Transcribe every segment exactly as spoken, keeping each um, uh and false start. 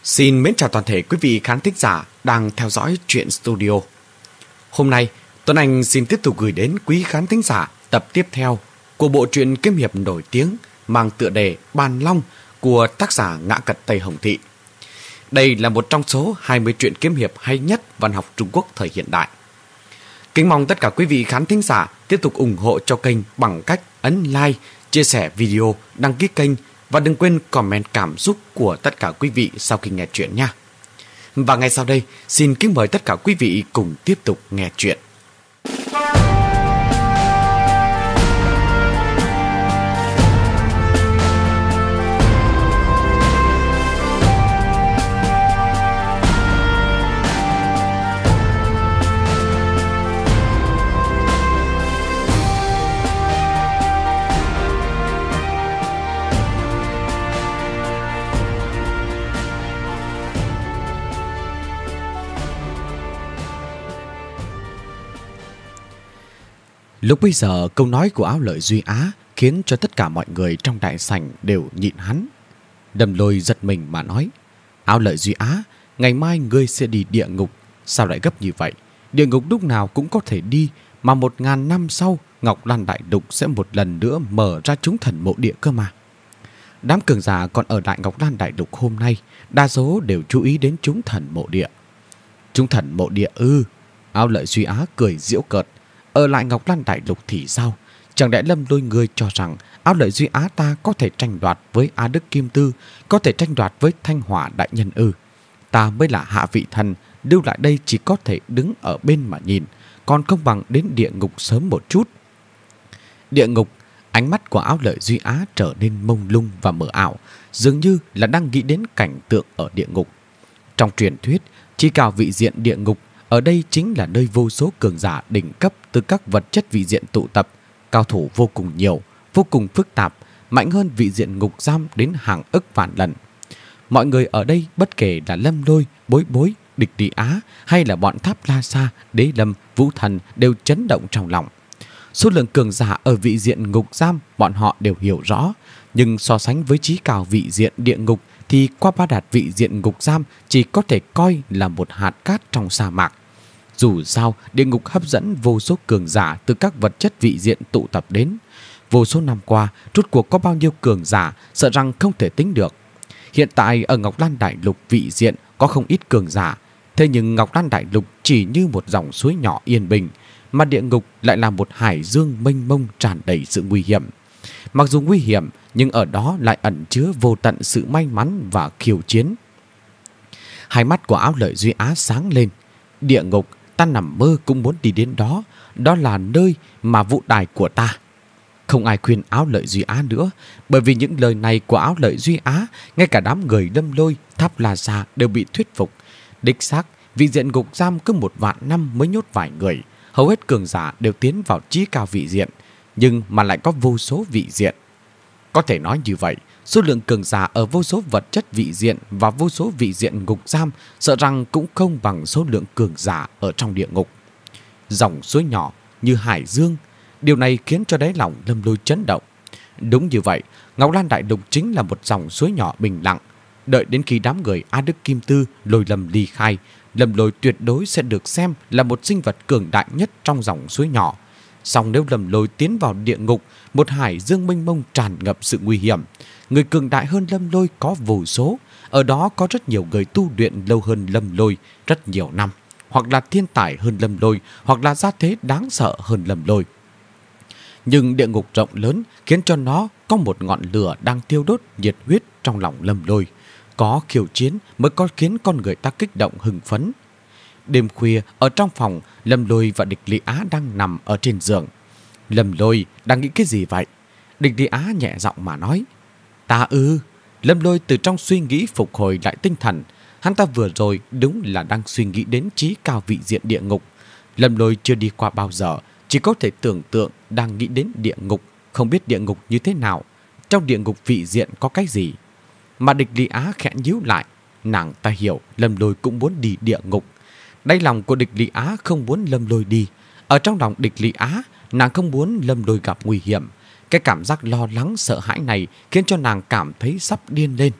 Xin mến chào toàn thể quý vị khán thính giả đang theo dõi Truyện Studio. Hôm nay, Tuấn Anh xin tiếp tục gửi đến quý khán thính giả tập tiếp theo của bộ truyện kiếm hiệp nổi tiếng mang tựa đề Bàn Long của tác giả Ngã Cật Tây Hồng Thị. Đây là một trong số hai mươi truyện kiếm hiệp hay nhất văn học Trung Quốc thời hiện đại. Kính mong tất cả quý vị khán thính giả tiếp tục ủng hộ cho kênh bằng cách ấn like, chia sẻ video, đăng ký kênh và đừng quên comment cảm xúc của tất cả quý vị sau khi nghe chuyện nha. Và ngay sau đây, xin kính mời tất cả quý vị cùng tiếp tục nghe chuyện. Lúc bây giờ, câu nói của Áo Lợi Duy Á khiến cho tất cả mọi người trong đại sảnh đều nhịn hắn. Đầm Lôi giật mình mà nói: Áo Lợi Duy Á, ngày mai ngươi sẽ đi địa ngục. Sao lại gấp như vậy? Địa ngục lúc nào cũng có thể đi, mà một ngàn năm sau Ngọc Lan Đại Lục sẽ một lần nữa mở ra chúng thần mộ địa cơ mà. Đám cường giả còn ở lại Ngọc Lan Đại Lục hôm nay, đa số đều chú ý đến chúng thần mộ địa. Chúng thần mộ địa ư? Áo Lợi Duy Á cười giễu cợt. Ở lại Ngọc Lan Đại Lục thì sao? Chẳng lẽ Lâm Lôi ngươi cho rằng Áo Lợi Duy Á ta có thể tranh đoạt với Á Đức Kim Tư, có thể tranh đoạt với Thanh Hỏa Đại Nhân ư? Ta mới là hạ vị thần, lưu lại đây chỉ có thể đứng ở bên mà nhìn, còn không bằng đến địa ngục sớm một chút. Địa ngục, ánh mắt của Áo Lợi Duy Á trở nên mông lung và mờ ảo, dường như là đang nghĩ đến cảnh tượng ở địa ngục. Trong truyền thuyết, chỉ cao vị diện địa ngục, ở đây chính là nơi vô số cường giả đỉnh cấp từ các vật chất vị diện tụ tập, cao thủ vô cùng nhiều, vô cùng phức tạp, mạnh hơn vị diện ngục giam đến hàng ức vạn lần. Mọi người ở đây bất kể là Lâm Lôi, Bối Bối, Địch Đi Á hay là bọn Tháp La Sa, Đế Lâm, Vũ Thần đều chấn động trong lòng. Số lượng cường giả ở vị diện ngục giam bọn họ đều hiểu rõ, nhưng so sánh với chí cao vị diện địa ngục thì qua ba đạt vị diện ngục giam chỉ có thể coi là một hạt cát trong sa mạc. Dù sao, địa ngục hấp dẫn vô số cường giả từ các vật chất vị diện tụ tập đến. Vô số năm qua, rốt cuộc có bao nhiêu cường giả sợ rằng không thể tính được. Hiện tại ở Ngọc Lan Đại Lục vị diện có không ít cường giả, thế nhưng Ngọc Lan Đại Lục chỉ như một dòng suối nhỏ yên bình, mà địa ngục lại là một hải dương mênh mông tràn đầy sự nguy hiểm. Mặc dù nguy hiểm, nhưng ở đó lại ẩn chứa vô tận sự may mắn và khiêu chiến. Hai mắt của Áo Lợi Duy Á sáng lên. Địa ngục, ta nằm mơ cũng muốn đi đến đó. Đó là nơi mà vũ đài của ta. Không ai khuyên Áo Lợi Duy Á nữa, bởi vì những lời này của Áo Lợi Duy Á, ngay cả đám người Lâm Lôi, Tháp La Sa đều bị thuyết phục. Đích xác, vị diện ngục giam cứ một vạn năm mới nhốt vài người. Hầu hết cường giả đều tiến vào chí cao vị diện, nhưng mà lại có vô số vị diện. Có thể nói như vậy, số lượng cường giả ở vô số vật chất vị diện và vô số vị diện ngục giam sợ rằng cũng không bằng số lượng cường giả ở trong địa ngục. Dòng suối nhỏ như hải dương, điều này khiến cho đáy lòng Lâm Lôi chấn động. Đúng như vậy, Ngọc Lan Đại Lục chính là một dòng suối nhỏ bình lặng. Đợi đến khi đám người Á Đức Kim Tư, Lôi Lâm ly khai, Lâm Lôi tuyệt đối sẽ được xem là một sinh vật cường đại nhất trong dòng suối nhỏ. Song nếu Lâm Lôi tiến vào địa ngục, một hải dương mênh mông tràn ngập sự nguy hiểm, người cường đại hơn Lâm Lôi có vô số. Ở đó có rất nhiều người tu luyện lâu hơn Lâm Lôi rất nhiều năm, hoặc là thiên tài hơn Lâm Lôi, hoặc là gia thế đáng sợ hơn Lâm Lôi. Nhưng địa ngục rộng lớn khiến cho nó có một ngọn lửa đang thiêu đốt nhiệt huyết trong lòng Lâm Lôi. Có khiêu chiến mới có khiến con người ta kích động hưng phấn. Đêm khuya, ở trong phòng, Lâm Lôi và Địch Lý Á đang nằm ở trên giường. Lâm Lôi đang nghĩ cái gì vậy? Địch Lý Á nhẹ giọng mà nói: Ta ư? Lâm Lôi từ trong suy nghĩ phục hồi lại tinh thần. Hắn ta vừa rồi đúng là đang suy nghĩ đến chí cao vị diện địa ngục. Lâm Lôi chưa đi qua bao giờ, chỉ có thể tưởng tượng đang nghĩ đến địa ngục, không biết địa ngục như thế nào, trong địa ngục vị diện có cái gì. Mà Địch Lý Á khẽ nhíu lại, nàng ta hiểu Lâm Lôi cũng muốn đi địa ngục. Đáy lòng của Địch Lý Á không muốn Lâm Lôi đi. Ở trong lòng Địch Lý Á, nàng không muốn Lâm Lôi gặp nguy hiểm. Cái cảm giác lo lắng sợ hãi này khiến cho nàng cảm thấy sắp điên lên.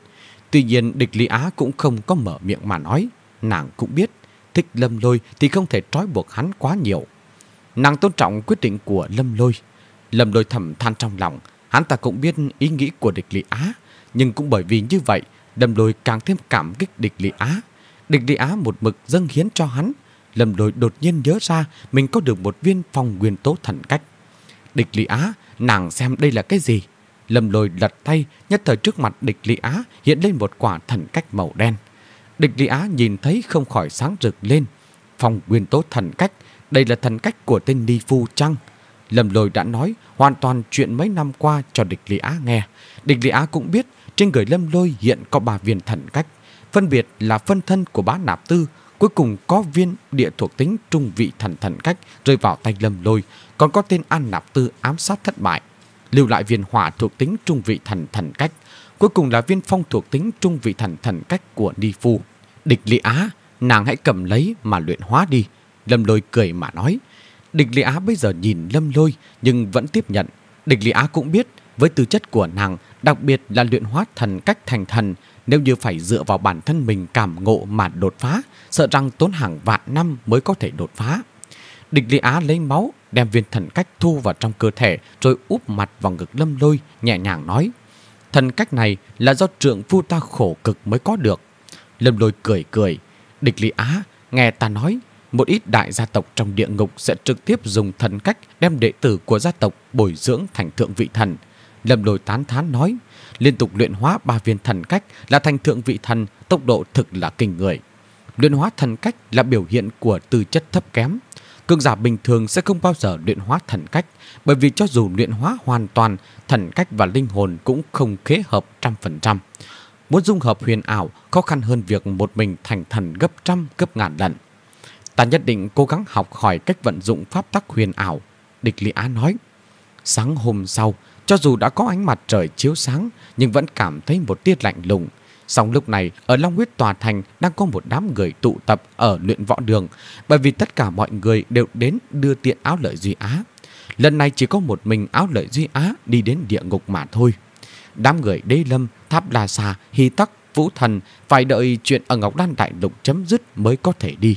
Tuy nhiên địch Lý Á cũng không có mở miệng mà nói. Nàng cũng biết thích Lâm Lôi thì không thể trói buộc hắn quá nhiều. Nàng tôn trọng quyết định của Lâm Lôi. Lâm Lôi thầm than trong lòng, hắn ta cũng biết ý nghĩ của địch Lý Á, nhưng cũng bởi vì như vậy, Lâm Lôi càng thêm cảm kích địch Lý Á. Địch Lý Á một mực dâng hiến cho hắn. Lâm Lôi đột nhiên nhớ ra mình có được một viên phong nguyên tố thần cách. Địch Lý Á, nàng xem đây là cái gì? Lâm Lôi lật tay, nhất thời trước mặt địch Lý Á hiện lên một quả thần cách màu đen. Địch Lý Á nhìn thấy không khỏi sáng rực lên. Phong nguyên tố thần cách, đây là thần cách của tên Ni Phu chăng? Lâm Lôi đã nói hoàn toàn chuyện mấy năm qua cho địch Lý Á nghe. Địch Lý Á cũng biết trên người Lâm Lôi hiện có ba viên thần cách, phân biệt là phân thân của Bá Nạp Tư, cuối cùng có viên địa thuộc tính trung vị thần thần cách rơi vào tay Lâm Lôi, còn có tên An Nạp Tư ám sát thất bại, lưu lại viên hỏa thuộc tính trung vị thần thần cách, cuối cùng là viên phong thuộc tính trung vị thần thần cách của Ni Phu. Địch Lý Á, nàng hãy cầm lấy mà luyện hóa đi. Lâm Lôi cười mà nói. Địch Lý Á bây giờ nhìn Lâm Lôi nhưng vẫn tiếp nhận. Địch Lý Á cũng biết với tư chất của nàng, đặc biệt là luyện hóa thần cách thành thần, nếu như phải dựa vào bản thân mình cảm ngộ mà đột phá, sợ rằng tốn hàng vạn năm mới có thể đột phá. Địch Lý Á lấy máu, đem viên thần cách thu vào trong cơ thể, rồi úp mặt vào ngực Lâm Lôi, nhẹ nhàng nói: thần cách này là do trượng phu ta khổ cực mới có được. Lâm Lôi cười cười. Địch Lý Á, nghe ta nói, một ít đại gia tộc trong địa ngục sẽ trực tiếp dùng thần cách đem đệ tử của gia tộc bồi dưỡng thành thượng vị thần. Lâm Lôi tán thán nói, liên tục luyện hóa ba viên thần cách là thành thượng vị thần, tốc độ thực là kinh người. Luyện hóa thần cách là biểu hiện của tư chất thấp kém. Cường giả bình thường sẽ không bao giờ luyện hóa thần cách, bởi vì cho dù luyện hóa hoàn toàn, thần cách và linh hồn cũng không khế hợp trăm phần trăm. Muốn dung hợp huyền ảo khó khăn hơn việc một mình thành thần gấp trăm gấp ngàn lần. Ta nhất định cố gắng học hỏi cách vận dụng pháp tắc huyền ảo, địch Lý Á nói. Sáng hôm sau, cho dù đã có ánh mặt trời chiếu sáng, nhưng vẫn cảm thấy một tia lạnh lùng. Song lúc này, ở Long Huyết Tòa Thành đang có một đám người tụ tập ở luyện võ đường, bởi vì tất cả mọi người đều đến đưa tiện Áo Lợi Duy Á. Lần này chỉ có một mình Áo Lợi Duy Á đi đến địa ngục mà thôi. Đám người Đế Lâm, Tháp La Sa, Hy Tắc, Vũ Thần phải đợi chuyện ở Ngọc Đan Đại Lục chấm dứt mới có thể đi.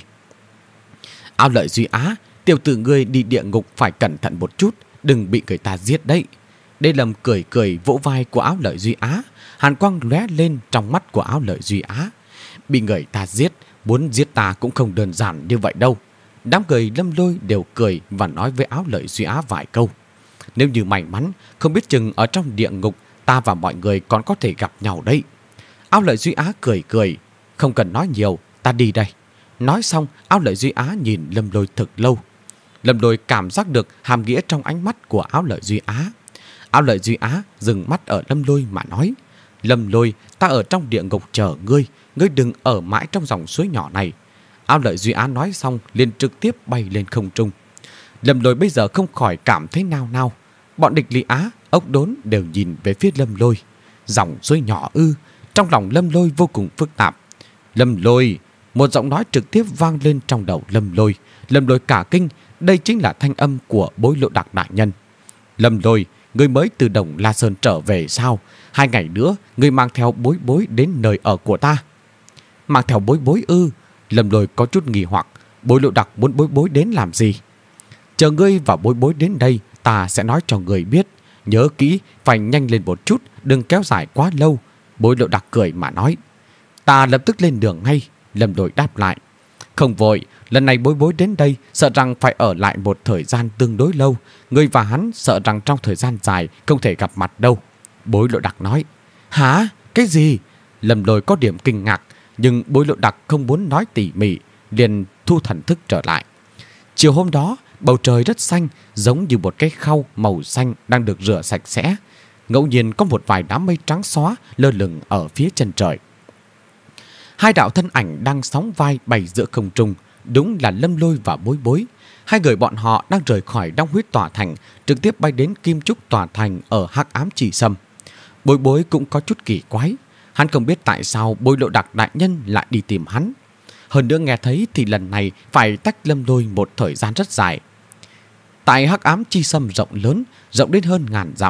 Áo Lợi Duy Á, tiểu tử ngươi đi địa ngục phải cẩn thận một chút, đừng bị người ta giết đấy. Đế Lâm cười cười vỗ vai của Áo Lợi Duy Á, hàn quang lóe lên trong mắt của Áo Lợi Duy Á. Bị người ta giết, muốn giết ta cũng không đơn giản như vậy đâu. Đám người Lâm Lôi đều cười và nói với Áo Lợi Duy Á vài câu. Nếu như may mắn, không biết chừng ở trong địa ngục ta và mọi người còn có thể gặp nhau đấy. Áo Lợi Duy Á cười cười, không cần nói nhiều, ta đi đây. Nói xong, Áo Lợi Duy Á nhìn Lâm Lôi thực lâu. Lâm Lôi cảm giác được hàm nghĩa trong ánh mắt của Áo Lợi Duy Á. Áo Lợi Duy Á dừng mắt ở Lâm Lôi mà nói, Lâm Lôi, ta ở trong địa ngục chờ ngươi, ngươi đừng ở mãi trong dòng suối nhỏ này. Áo Lợi Duy Á nói xong liền trực tiếp bay lên không trung. Lâm Lôi bây giờ không khỏi cảm thấy nao nao. Bọn địch Lý Á, ốc đốn đều nhìn về phía Lâm Lôi. Dòng suối nhỏ ư? Trong lòng Lâm Lôi vô cùng phức tạp. Lâm Lôi, một giọng nói trực tiếp vang lên trong đầu Lâm Lôi. Lâm Lôi cả kinh, đây chính là thanh âm của Bối Lộ Đặc đại nhân. Lâm Lôi, ngươi mới từ Đồng La Sơn trở về sao? Hai ngày nữa, ngươi mang theo Bối Bối đến nơi ở của ta. Mang theo Bối Bối ư? Lâm Lôi có chút nghi hoặc. Bối Lộ Đặc muốn Bối Bối đến làm gì? Chờ ngươi và Bối Bối đến đây, ta sẽ nói cho người biết. Nhớ kỹ, phải nhanh lên một chút, đừng kéo dài quá lâu. Bối Lộ Đặc cười mà nói. Ta lập tức lên đường ngay. Lâm Lôi đáp lại. Không vội, lần này Bối Bối đến đây sợ rằng phải ở lại một thời gian tương đối lâu. Ngươi và hắn sợ rằng trong thời gian dài không thể gặp mặt đâu. Bối Lộ Đặc nói. Hả? Cái gì? Lâm Lôi có điểm kinh ngạc, nhưng Bối Lộ Đặc không muốn nói tỉ mỉ, liền thu thần thức trở lại. Chiều hôm đó, bầu trời rất xanh, giống như một cái khâu màu xanh đang được rửa sạch sẽ. Ngẫu nhiên có một vài đám mây trắng xóa lơ lửng ở phía chân trời. Hai đạo thân ảnh đang sóng vai bay giữa không trung, đúng là Lâm Lôi và Bối Bối. Hai người bọn họ đang rời khỏi Long Huyết Tòa Thành, trực tiếp bay đến Kim Trúc Tòa Thành ở Hắc Ám Chỉ Sâm. Bối Bối cũng có chút kỳ quái, hắn không biết tại sao Bối Lộ Đặc đại nhân lại đi tìm hắn. Hơn nữa nghe thấy thì lần này phải tách Lâm Lôi một thời gian rất dài. Tại Hắc Ám Chi Sâm rộng lớn, rộng đến hơn ngàn dặm,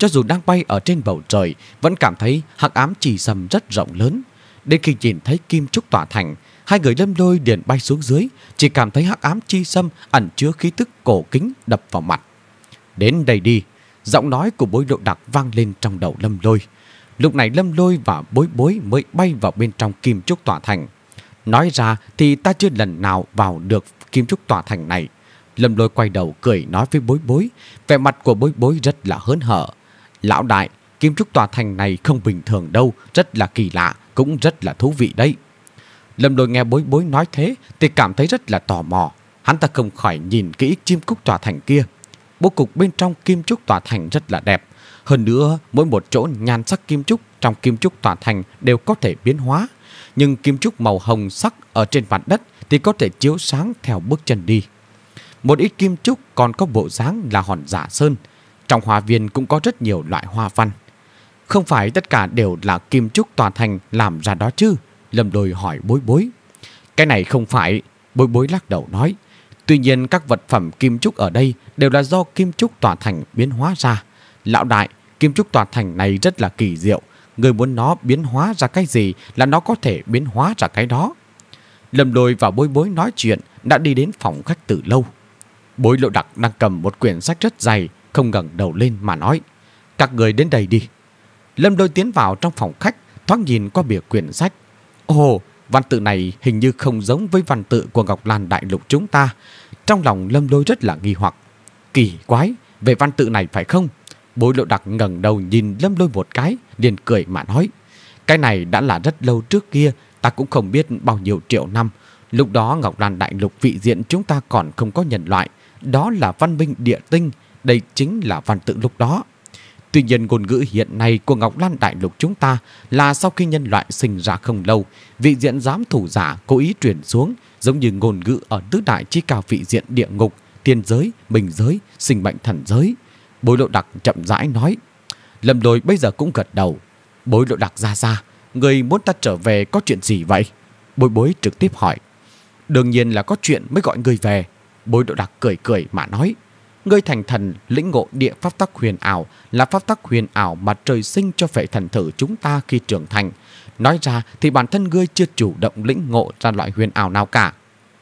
cho dù đang bay ở trên bầu trời, vẫn cảm thấy hắc ám chi sâm rất rộng lớn. Đến khi nhìn thấy kim trúc tỏa thành, hai người Lâm Lôi liền bay xuống dưới, chỉ cảm thấy hắc ám chi sâm ẩn chứa khí tức cổ kính đập vào mặt. Đến đây đi, giọng nói của Bối Lộ Đặc vang lên trong đầu Lâm Lôi. Lúc này Lâm Lôi và Bối Bối mới bay vào bên trong kim trúc tỏa thành. Nói ra thì ta chưa lần nào vào được kim trúc tỏa thành này. Lâm Lôi quay đầu cười nói với Bối Bối, vẻ mặt của Bối Bối rất là hớn hở. Lão đại, kim trúc tòa thành này không bình thường đâu, rất là kỳ lạ, cũng rất là thú vị đấy. Lâm Lôi nghe Bối Bối nói thế thì cảm thấy rất là tò mò. Hắn ta không khỏi nhìn kỹ kim cúc tòa thành kia. Bố cục bên trong kim trúc tòa thành rất là đẹp. Hơn nữa, mỗi một chỗ nhan sắc kim trúc trong kim trúc tòa thành đều có thể biến hóa. Nhưng kim trúc màu hồng sắc ở trên mặt đất thì có thể chiếu sáng theo bước chân đi. Một ít kim trúc còn có bộ dáng là hòn giả sơn. Trong hoa viên cũng có rất nhiều loại hoa văn. Không phải tất cả đều là kim trúc tòa thành làm ra đó chứ? Lâm Lôi hỏi Bối Bối. Cái này không phải, Bối Bối lắc đầu nói. Tuy nhiên các vật phẩm kim trúc ở đây đều là do kim trúc tòa thành biến hóa ra. Lão đại, kim trúc tòa thành này rất là kỳ diệu. Người muốn nó biến hóa ra cái gì là nó có thể biến hóa ra cái đó. Lâm Lôi và Bối Bối nói chuyện đã đi đến phòng khách từ lâu. Bối Lộ Đặc đang cầm một quyển sách rất dày, không ngẩng đầu lên mà nói. Các người đến đây đi. Lâm Lôi tiến vào trong phòng khách, thoáng nhìn qua bìa quyển sách. Ồ, văn tự này hình như không giống với văn tự của Ngọc Lan Đại Lục chúng ta. Trong lòng Lâm Lôi rất là nghi hoặc. Kỳ quái, về văn tự này phải không? Bối Lộ Đặc ngẩng đầu nhìn Lâm Lôi một cái, liền cười mà nói. Cái này đã là rất lâu trước kia, ta cũng không biết bao nhiêu triệu năm. Lúc đó Ngọc Lan Đại Lục vị diện chúng ta còn không có nhân loại. Đó là văn minh địa tinh, đây chính là văn tự lúc đó. Tuy nhiên ngôn ngữ hiện nay của Ngọc Lan Đại Lục chúng ta là sau khi nhân loại sinh ra không lâu, vị diện giám thủ giả cố ý truyền xuống, giống như ngôn ngữ ở tứ đại chi cao vị diện địa ngục, tiên giới, bình giới, sinh mệnh thần giới. Bối Lộ Đặc chậm rãi nói. Lâm Lôi bây giờ cũng gật đầu. Bối Lộ Đặc ra ra, người muốn ta trở về có chuyện gì vậy? Bối Bối trực tiếp hỏi. Đương nhiên là có chuyện mới gọi người về. Bối Lộ Đặc cười cười mà nói. Ngươi thành thần lĩnh ngộ địa pháp tắc huyền ảo là pháp tắc huyền ảo mà trời sinh cho phệ thần thử chúng ta khi trưởng thành. Nói ra thì bản thân ngươi chưa chủ động lĩnh ngộ ra loại huyền ảo nào cả.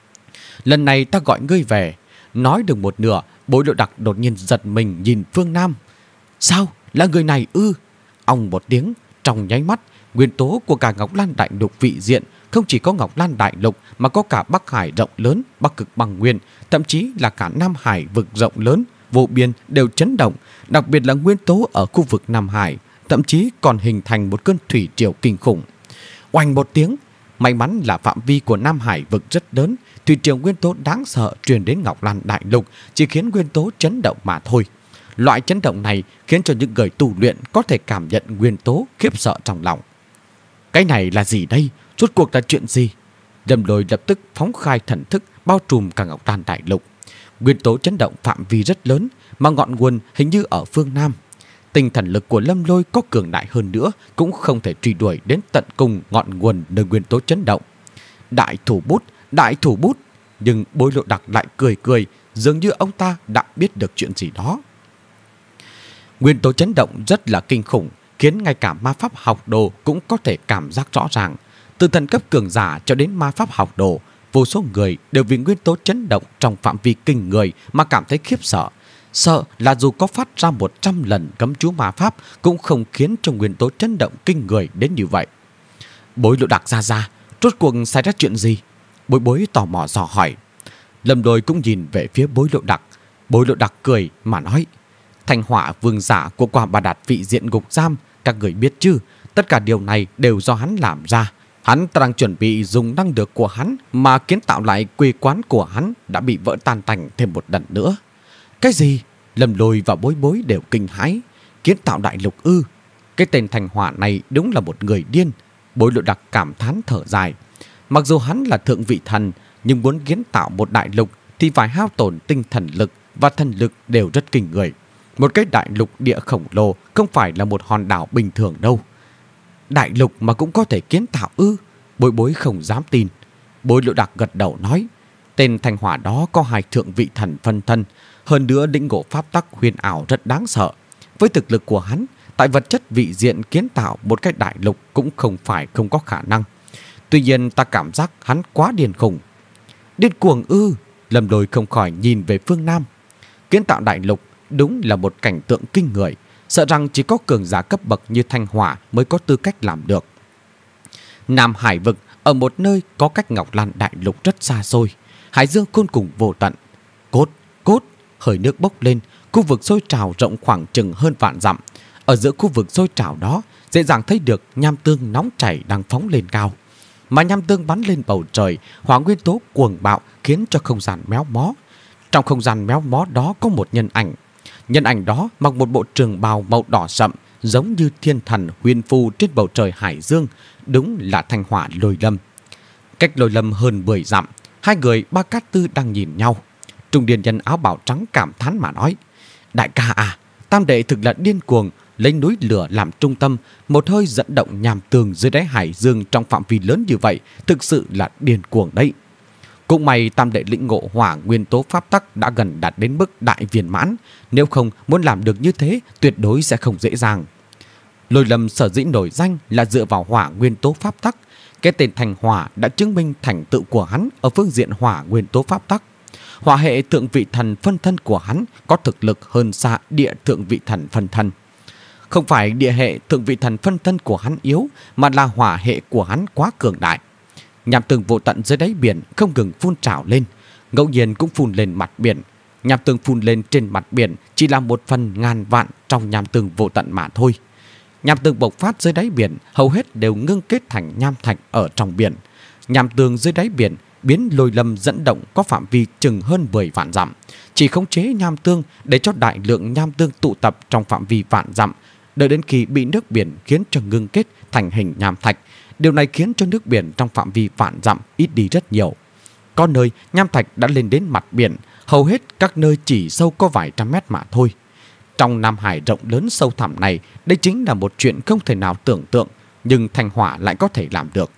Lần này ta gọi ngươi về. Nói được một nửa, Bối Lộ Đặc đột nhiên giật mình nhìn Phương Nam. Sao? Là người này ư? Ông một tiếng, trong nháy mắt, nguyên tố của cả Ngọc Lan Đại Lục vị diện, không chỉ có Ngọc Lan Đại Lục mà có cả Bắc Hải rộng lớn, Bắc Cực băng nguyên, thậm chí là cả Nam Hải vực rộng lớn, vô biên đều chấn động, đặc biệt là nguyên tố ở khu vực Nam Hải, thậm chí còn hình thành một cơn thủy triều kinh khủng. Oanh một tiếng, may mắn là phạm vi của Nam Hải vực rất lớn, thủy triều nguyên tố đáng sợ truyền đến Ngọc Lan Đại Lục chỉ khiến nguyên tố chấn động mà thôi. Loại chấn động này khiến cho những người tu luyện có thể cảm nhận nguyên tố khiếp sợ trong lòng. Cái này là gì đây? Rốt cuộc là chuyện gì? Lâm Lôi lập tức phóng khai thần thức bao trùm cả Ngọc Lan Đại Lục. Nguyên tố chấn động phạm vi rất lớn, mà ngọn nguồn hình như ở phương Nam. Tinh thần lực của Lâm Lôi có cường đại hơn nữa cũng không thể truy đuổi đến tận cùng ngọn nguồn nơi nguyên tố chấn động. Đại thủ bút, đại thủ bút. Nhưng Bối Lộ Đặc lại cười cười, dường như ông ta đã biết được chuyện gì đó. Nguyên tố chấn động rất là kinh khủng, khiến ngay cả ma pháp học đồ cũng có thể cảm giác rõ ràng. Từ thần cấp cường giả cho đến ma pháp học đồ, vô số người đều vì nguyên tố chấn động trong phạm vi kinh người mà cảm thấy khiếp sợ. Sợ là dù có phát ra một trăm lần cấm chú ma pháp cũng không khiến cho nguyên tố chấn động kinh người đến như vậy. Bối Lộ Đặc ra ra, rốt cuộc xảy ra chuyện gì? Bối Bối tò mò dò hỏi. Lâm Lôi cũng nhìn về phía Bối Lộ Đặc. Bối Lộ Đặc cười mà nói. Thành hỏa vương giả của Quả Bà Đạt vị diện ngục giam, các người biết chứ, tất cả điều này đều do hắn làm ra. Hắn đang chuẩn bị dùng năng lực của hắn mà kiến tạo lại quê quán của hắn đã bị vỡ tan tành thêm một lần nữa. Cái gì? Lâm Lôi và Bối Bối đều kinh hãi. Kiến tạo đại lục ư? Cái tên Thành hỏa này đúng là một người điên. Bối Lộ Đặc cảm thán thở dài. Mặc dù hắn là thượng vị thần, nhưng muốn kiến tạo một đại lục thì phải hao tổn tinh thần lực và thần lực đều rất kinh người. Một cái đại lục địa khổng lồ không phải là một hòn đảo bình thường đâu. Đại lục mà cũng có thể kiến tạo ư? Bối Bối không dám tin. Bối Lộ Đặc gật đầu nói. Tên Thành hỏa đó có hai thượng vị thần phân thân, hơn nữa lĩnh ngộ pháp tắc huyền ảo rất đáng sợ. Với thực lực của hắn, tại vật chất vị diện kiến tạo một cái đại lục cũng không phải không có khả năng. Tuy nhiên ta cảm giác hắn quá điên khùng. Điên cuồng ư? Lâm Lôi không khỏi nhìn về phương Nam. Kiến tạo đại lục đúng là một cảnh tượng kinh người, sợ rằng chỉ có cường giả cấp bậc như Thanh Hỏa mới có tư cách làm được. Nam Hải vực ở một nơi có cách Ngọc Lan đại lục rất xa xôi, hải dương khôn cùng vô tận. Cốt, cốt, hơi nước bốc lên, khu vực sôi trào rộng khoảng chừng hơn vạn dặm. Ở giữa khu vực sôi trào đó, dễ dàng thấy được nham tương nóng chảy đang phóng lên cao. Mà nham tương bắn lên bầu trời, hỏa nguyên tố cuồng bạo khiến cho không gian méo mó. Trong không gian méo mó đó có một nhân ảnh. Nhân ảnh đó mặc một bộ trường bào màu đỏ sậm, giống như thiên thần huyền phù trên bầu trời hải dương, đúng là Thanh Hỏa Lôi Lâm. Cách Lôi Lâm hơn mười dặm, hai người Ba Cát Tư đang nhìn nhau. Trung niên nhân áo bào trắng cảm thán mà nói: đại ca à, tam đệ thực là điên cuồng, lấy núi lửa làm trung tâm, một hơi dẫn động nham tường dưới đáy hải dương trong phạm vi lớn như vậy, thực sự là điên cuồng đấy. Cũng may tam đệ lĩnh ngộ hỏa nguyên tố pháp tắc đã gần đạt đến mức đại viên mãn, nếu không muốn làm được như thế tuyệt đối sẽ không dễ dàng. Lôi Lâm sở dĩ nổi danh là dựa vào hỏa nguyên tố pháp tắc. Cái tên Thanh Hỏa đã chứng minh thành tựu của hắn ở phương diện hỏa nguyên tố pháp tắc. Hỏa hệ thượng vị thần phân thân của hắn có thực lực hơn xa địa thượng vị thần phân thân. Không phải địa hệ thượng vị thần phân thân của hắn yếu, mà là hỏa hệ của hắn quá cường đại. Nham tương vô tận dưới đáy biển không ngừng phun trào lên, ngẫu nhiên cũng phun lên mặt biển. Nham tương phun lên trên mặt biển chỉ là một phần ngàn vạn trong nham tương vô tận mà thôi. Nham tương bộc phát dưới đáy biển hầu hết đều ngưng kết thành nham thạch ở trong biển. Nham tương dưới đáy biển biến Lôi Lâm dẫn động có phạm vi chừng hơn mười vạn dặm, chỉ khống chế nham tương để cho đại lượng nham tương tụ tập trong phạm vi vạn dặm, đợi đến khi bị nước biển khiến cho ngưng kết thành hình nham thạch. Điều này khiến cho nước biển trong phạm vi vạn dặm ít đi rất nhiều. Có nơi nham thạch đã lên đến mặt biển, hầu hết các nơi chỉ sâu có vài trăm mét mà thôi. Trong Nam Hải rộng lớn sâu thẳm này, đây chính là một chuyện không thể nào tưởng tượng, nhưng Thanh Hỏa lại có thể làm được.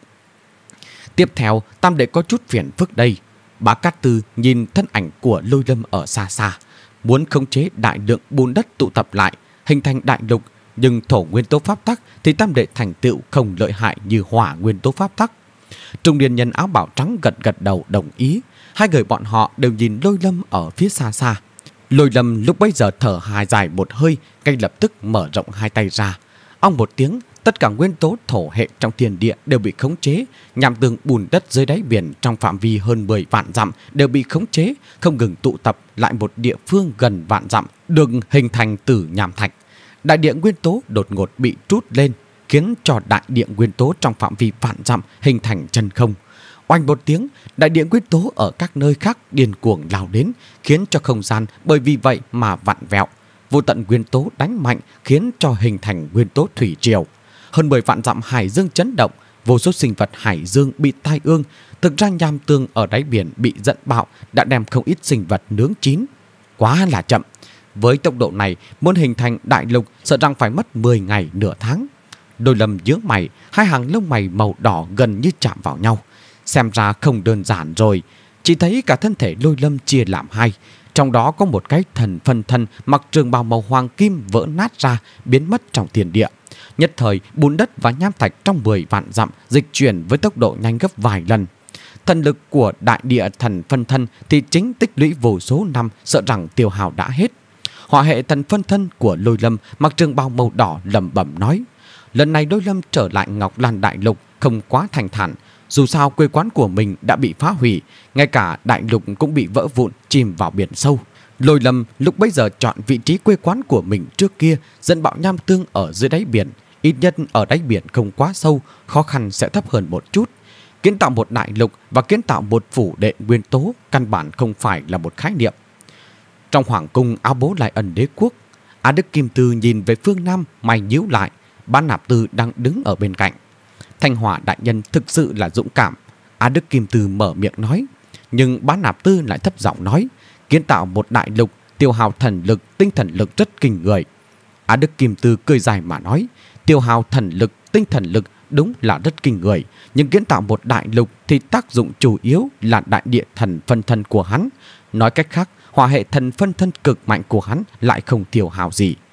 Tiếp theo, tam đệ có chút phiền phức đây. Bá Cát Tư nhìn thân ảnh của Lôi Lâm ở xa xa, muốn khống chế đại lượng bùn đất tụ tập lại, hình thành đại lục, nhưng thổ nguyên tố pháp tắc thì tam đệ thành tựu không lợi hại như hỏa nguyên tố pháp tắc. Trung niên nhân áo bào trắng gật gật đầu đồng ý. Hai người bọn họ đều nhìn Lôi Lâm ở phía xa xa. Lôi Lâm lúc bấy giờ thở hai dài một hơi, ngay lập tức mở rộng hai tay ra. Ong một tiếng, tất cả nguyên tố thổ hệ trong thiên địa đều bị khống chế. Nham tương bùn đất dưới đáy biển trong phạm vi hơn mười vạn dặm đều bị khống chế, không ngừng tụ tập lại một địa phương gần vạn dặm, được hình thành từ nham thạch. Đại địa nguyên tố đột ngột bị trút lên, khiến cho đại địa nguyên tố trong phạm vi vạn dặm hình thành chân không. Oanh một tiếng, đại địa nguyên tố ở các nơi khác điên cuồng lao đến, khiến cho không gian bởi vì vậy mà vặn vẹo. Vô tận nguyên tố đánh mạnh khiến cho hình thành nguyên tố thủy triều. Hơn mười vạn dặm hải dương chấn động, vô số sinh vật hải dương bị tai ương. Thực ra nham tương ở đáy biển bị giận bạo đã đem không ít sinh vật nướng chín. Quá là chậm. Với tốc độ này, muốn hình thành đại lục sợ rằng phải mất mười ngày nửa tháng. Lôi Lâm nhướng mày, hai hàng lông mày màu đỏ gần như chạm vào nhau. Xem ra không đơn giản rồi. Chỉ thấy cả thân thể Lôi Lâm chia làm hai, trong đó có một cái thần phân thân mặc trường bào màu hoàng kim vỡ nát ra, biến mất trong thiên địa. Nhất thời, bùn đất và nham thạch trong mười vạn dặm dịch chuyển với tốc độ nhanh gấp vài lần. Thần lực của đại địa thần phân thân thì chính tích lũy vô số năm, sợ rằng tiêu hao đã hết. Hỏa hệ thần phân thân của Lôi Lâm mặc trường bào màu đỏ lẩm bẩm nói: lần này Lôi Lâm trở lại Ngọc Lan đại lục không quá thành thản. Dù sao quê quán của mình đã bị phá hủy, ngay cả đại lục cũng bị vỡ vụn chìm vào biển sâu. Lôi Lâm lúc bấy giờ chọn vị trí quê quán của mình trước kia, dẫn bạo nham tương ở dưới đáy biển. Ít nhất ở đáy biển không quá sâu, khó khăn sẽ thấp hơn một chút. Kiến tạo một đại lục và kiến tạo một phủ đệ nguyên tố căn bản không phải là một khái niệm. Trong hoàng cung Áo Bố Lai Ân Đế quốc, Á Đức Kim Tư nhìn về phương Nam, mày nhíu lại. Bán Nạp Tư đang đứng ở bên cạnh. Thanh Hỏa đại nhân thực sự là dũng cảm, Á Đức Kim Tư mở miệng nói. Nhưng Bán Nạp Tư lại thấp giọng nói: kiến tạo một đại lục tiêu hao thần lực, tinh thần lực rất kinh người. Á Đức Kim Tư cười dài mà nói: tiêu hao thần lực, tinh thần lực đúng là rất kinh người, nhưng kiến tạo một đại lục thì tác dụng chủ yếu là đại địa thần phân thân của hắn. Nói cách khác, hỏa hệ thần phân thân cực mạnh của hắn lại không tiêu hao gì.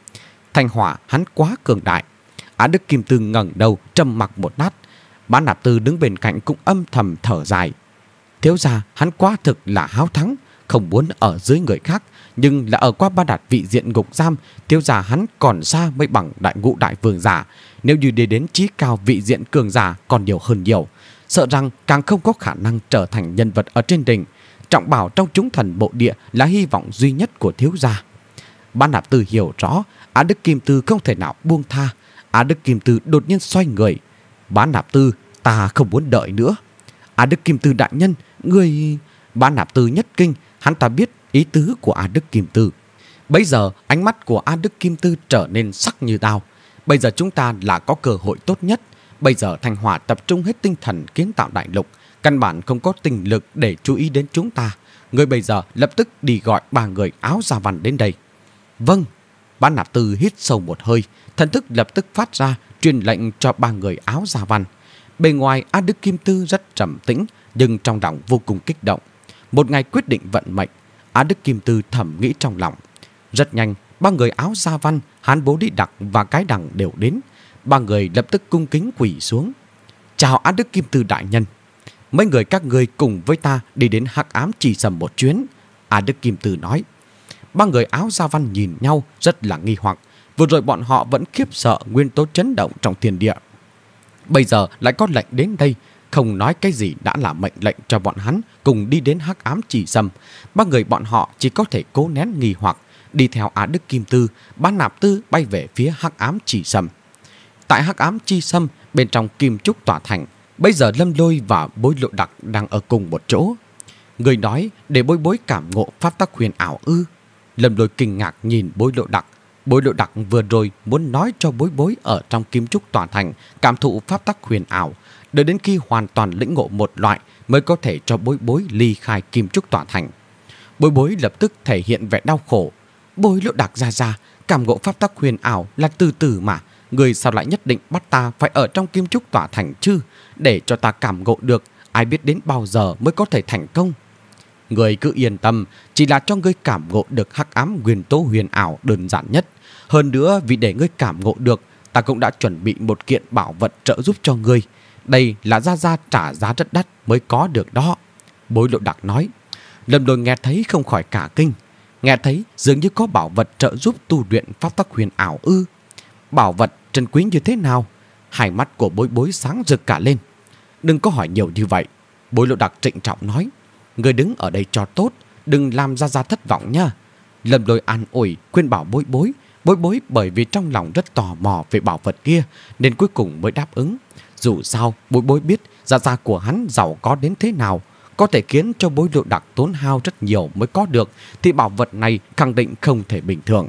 Thanh hỏa hắn quá cường đại. Á Đức Kim Tư ngẩng đầu trầm mặc một lát. Bá Nạp Tư đứng bên cạnh cũng âm thầm thở dài. Thiếu gia hắn quá thực là háo thắng, không muốn ở dưới người khác, nhưng là ở qua Ba Đạt vị diện ngục giam, thiếu gia hắn còn xa mới bằng đại ngũ đại vương giả. Nếu như đi đến chí cao vị diện cường giả còn nhiều hơn nhiều, sợ rằng càng không có khả năng trở thành nhân vật ở trên đỉnh. Trọng bảo trong chúng thần bộ địa là hy vọng duy nhất của thiếu gia. Bá Nạp Tư hiểu rõ Á Đức Kim Tư không thể nào buông tha. Á Đức Kim Tư đột nhiên xoay người. Bá Nạp Tư, ta không muốn đợi nữa. Á Đức Kim Tư đại nhân, người... Bá Nạp Tư nhất kinh, hắn ta biết ý tứ của Á Đức Kim Tư. Bây giờ ánh mắt của Á Đức Kim Tư trở nên sắc như đao. Bây giờ chúng ta là có cơ hội tốt nhất. Bây giờ Thanh Hỏa tập trung hết tinh thần kiến tạo đại lục, căn bản không có tinh lực để chú ý đến chúng ta. Người bây giờ lập tức đi gọi ba người áo da văn đến đây. Vâng. Bá Nạp Tư hít sâu một hơi, thần thức lập tức phát ra truyền lệnh cho ba người áo da văn. Bề ngoài Á Đức Kim Tư rất trầm tĩnh, nhưng trong lòng vô cùng kích động. Một ngày quyết định vận mệnh, Á Đức Kim Tư thầm nghĩ trong lòng. Rất nhanh, ba người áo da văn, Hán Bố Đi Đặc và Cái Đằng đều đến. Ba người lập tức cung kính quỳ xuống. Chào Á Đức Kim Tư đại nhân. Mấy người các người cùng với ta đi đến Hắc Ám Trì Sầm một chuyến, Á Đức Kim Tư nói. Ba người áo da văn nhìn nhau rất là nghi hoặc. Vừa rồi bọn họ vẫn khiếp sợ nguyên tố chấn động trong thiên địa. Bây giờ lại có lệnh đến đây, không nói cái gì đã là mệnh lệnh cho bọn hắn cùng đi đến Hắc Ám Trì Sầm. Ba người bọn họ chỉ có thể cố nén nghi hoặc, đi theo Á Đức Kim Tư. Bá Nạp Tư bay về phía Hắc Ám Trì Sầm. Tại Hắc Ám Chi Sâm, bên trong Kim Trúc tỏa thành, bây giờ Lâm Lôi và Bối Lộ Đặc đang ở cùng một chỗ. Người nói để Bối Bối cảm ngộ pháp tắc huyền ảo ư? Lâm Lôi kinh ngạc nhìn Bối Lộ Đặc. Bối Lộ Đặc vừa rồi muốn nói cho Bối Bối ở trong Kim Trúc tỏa thành cảm thụ pháp tắc huyền ảo, đợi đến khi hoàn toàn lĩnh ngộ một loại mới có thể cho Bối Bối ly khai Kim Trúc tỏa thành. Bối Bối lập tức thể hiện vẻ đau khổ. Bối Lộ Đặc ra ra, cảm ngộ pháp tắc huyền ảo là từ từ mà. Người sao lại nhất định bắt ta phải ở trong Kim Trúc tỏa thành chứ? Để cho ta cảm ngộ được, ai biết đến bao giờ mới có thể thành công. Người cứ yên tâm, chỉ là cho ngươi cảm ngộ được hắc ám nguyên tố huyền ảo đơn giản nhất. Hơn nữa, vì để ngươi cảm ngộ được, ta cũng đã chuẩn bị một kiện bảo vật trợ giúp cho ngươi. Đây là Gia Gia trả giá rất đắt mới có được đó. Bối Lộ Đặc nói. Lâm Lôi nghe thấy không khỏi cả kinh. Nghe thấy dường như có bảo vật trợ giúp tu luyện pháp tắc huyền ảo ư? Bảo vật trân quý như thế nào? Hai mắt của Bối Bối sáng rực cả lên. Đừng có hỏi nhiều như vậy. Bối Lộ Đặc trịnh trọng nói. Người đứng ở đây cho tốt, đừng làm Gia Gia thất vọng nha. Lâm Lôi an ủi khuyên bảo Bối Bối. Bối Bối bởi vì trong lòng rất tò mò về bảo vật kia nên cuối cùng mới đáp ứng. Dù sao Bối Bối biết Gia Gia của hắn giàu có đến thế nào, có thể khiến cho Bối Lộ Đặc tốn hao rất nhiều mới có được, thì bảo vật này khẳng định không thể bình thường.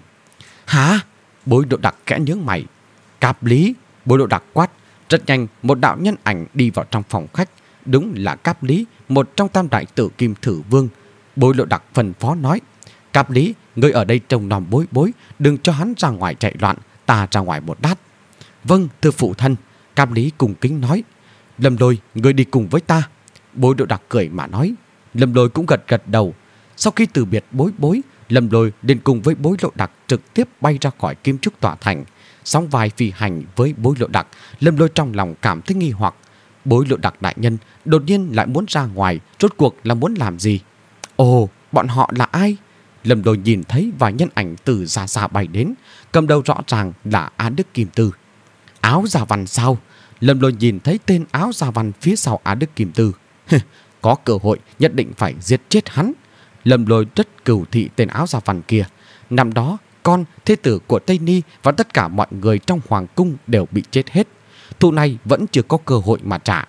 Hả? Bối Lộ Đặc kẽ nhướng mày. Cáp Lý. Bối Lộ Đặc quát. Rất nhanh một đạo nhân ảnh đi vào trong phòng khách. Đúng là Cáp Lý, một trong tam đại tử kim thử vương. Bối Lộ Đặc phân phó nói. Cáp Lý, ngươi ở đây trông nom Bối Bối, đừng cho hắn ra ngoài chạy loạn, ta ra ngoài một đát. Vâng, thưa phụ thân. Cáp Lý cùng kính nói. Lâm Lôi, ngươi đi cùng với ta. Bối Lộ Đặc cười mà nói. Lâm Lôi cũng gật gật đầu. Sau khi từ biệt Bối Bối, Lâm Lôi liền cùng với Bối Lộ Đặc trực tiếp bay ra khỏi Kim Trúc tỏa thành. Sóng vai phi hành với Bối Lộ Đặc, Lâm Lôi trong lòng cảm thấy nghi hoặc. Bối Lộ Đặc đại nhân đột nhiên lại muốn ra ngoài, rốt cuộc là muốn làm gì? Ồ, bọn họ là ai? Lâm Lôi nhìn thấy vài nhân ảnh từ xa xa bay đến, cầm đầu rõ ràng là Á Đức Kim Tư. Áo da văn sao? Lâm Lôi nhìn thấy tên áo da văn phía sau Á Đức Kim Tư. Có cơ hội nhất định phải giết chết hắn. Lâm Lôi rất cừu thị tên áo da văn kia. Năm đó, con, thế tử của Tây Ni và tất cả mọi người trong hoàng cung đều bị chết hết. Thù này vẫn chưa có cơ hội mà trả.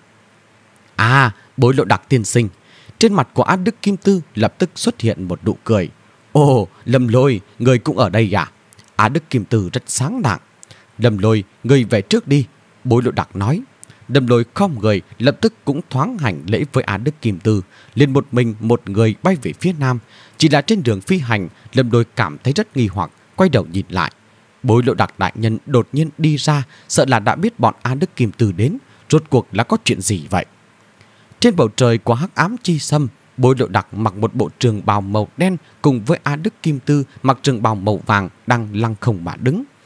À, Bối Lộ Đặc tiên sinh. Trên mặt của Á Đức Kim Tư lập tức xuất hiện một nụ cười. Ồ, Lâm Lôi, người cũng ở đây à? Á Đức Kim Tư rất sáng lạng. Lâm Lôi, người về trước đi. Bối Lộ Đặc nói. Lâm Lôi khom người lập tức cũng thoáng hành lễ với Á Đức Kim Tư, liền một mình một người bay về phía nam. Chỉ là trên đường phi hành, Lâm Lôi cảm thấy rất nghi hoặc, quay đầu nhìn lại. Bối Lộ Đặc đại nhân đột nhiên đi ra, sợ là đã biết bọn Á Đức Kim Tư đến, rốt cuộc là có chuyện gì vậy? Trên bầu trời của Hắc Ám Chi Sâm, Bối Lộ Đặc mặc một bộ trường bào màu đen cùng với Á Đức Kim Tư mặc trường bào màu vàng đang lăng không mà đứng.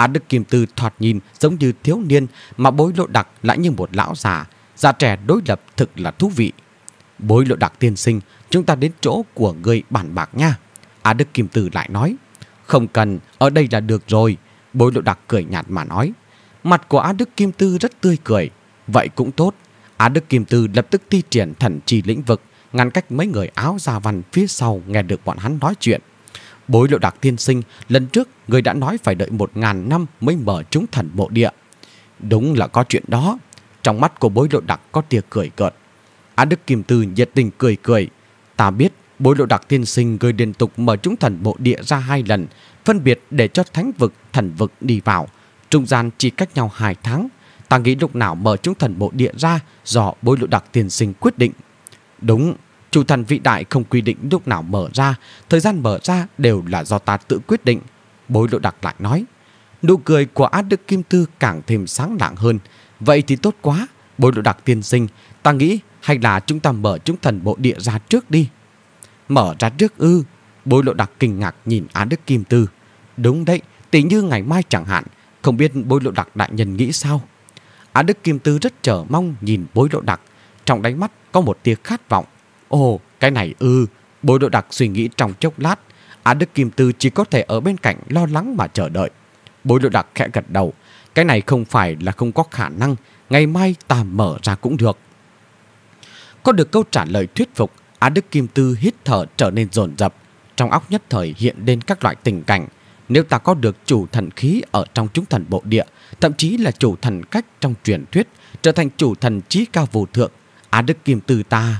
Á Đức Kim Tư thoạt nhìn giống như thiếu niên, mà Bối Lộ Đặc lại như một lão già. Già trẻ đối lập thực là thú vị. Bối Lộ Đặc tiên sinh, chúng ta đến chỗ của người bàn bạc nha. Á Đức Kim Tư lại nói. Không cần, ở đây là được rồi. Bối Lộ Đặc cười nhạt mà nói. Mặt của Á Đức Kim Tư rất tươi cười. Vậy cũng tốt. Á Đức Kim Tư lập tức thi triển thần chi lĩnh vực, ngăn cách mấy người áo da văn phía sau nghe được bọn hắn nói chuyện. Bối Lộ Đặc tiên sinh, lần trước người đã nói phải đợi một ngàn năm mới mở trúng thần mộ địa. Đúng là có chuyện đó. Trong mắt của Bối Lộ Đặc có tia cười cợt. Á Đức Kim Tư nhiệt tình cười cười. Ta biết Bối Lộ Đặc tiên sinh người liên tục mở trúng thần mộ địa ra hai lần, phân biệt để cho thánh vực, thần vực đi vào. Trung gian chỉ cách nhau hai tháng. Ta nghĩ lúc nào mở trúng thần mộ địa ra do Bối Lộ Đặc tiên sinh quyết định. Đúng, chủ thần vĩ đại không quy định lúc nào mở ra, thời gian mở ra đều là do ta tự quyết định. Bối Lộ Đặc lại nói. Nụ cười của Á Đức Kim Tư càng thêm sáng lạng hơn. Vậy thì tốt quá, Bối Lộ Đặc tiên sinh, ta nghĩ hay là chúng ta mở trúng thần mộ địa ra trước đi. Mở ra trước ư? Bối Lộ Đặc kinh ngạc nhìn Á Đức Kim Tư. Đúng đấy, tỷ như ngày mai chẳng hạn. Không biết Bối Lộ Đặc đại nhân nghĩ sao? Á Đức Kim Tư rất chờ mong nhìn Bối Lộ Đặc. Trong đáy mắt có một tia khát vọng. Ồ, cái này ư? Bối Lộ Đặc suy nghĩ trong chốc lát. Á Đức Kim Tư chỉ có thể ở bên cạnh lo lắng mà chờ đợi. Bối Lộ Đặc khẽ gật đầu. Cái này không phải là không có khả năng. Ngày mai ta mở ra cũng được. Có được câu trả lời thuyết phục, Á Đức Kim Tư hít thở trở nên dồn dập. Trong óc nhất thời hiện lên các loại tình cảnh. Nếu ta có được chủ thần khí ở trong chúng thần bộ địa, thậm chí là chủ thần cách trong truyền thuyết, trở thành chủ thần trí cao vô thượng, Á Đức Kim Tư ta...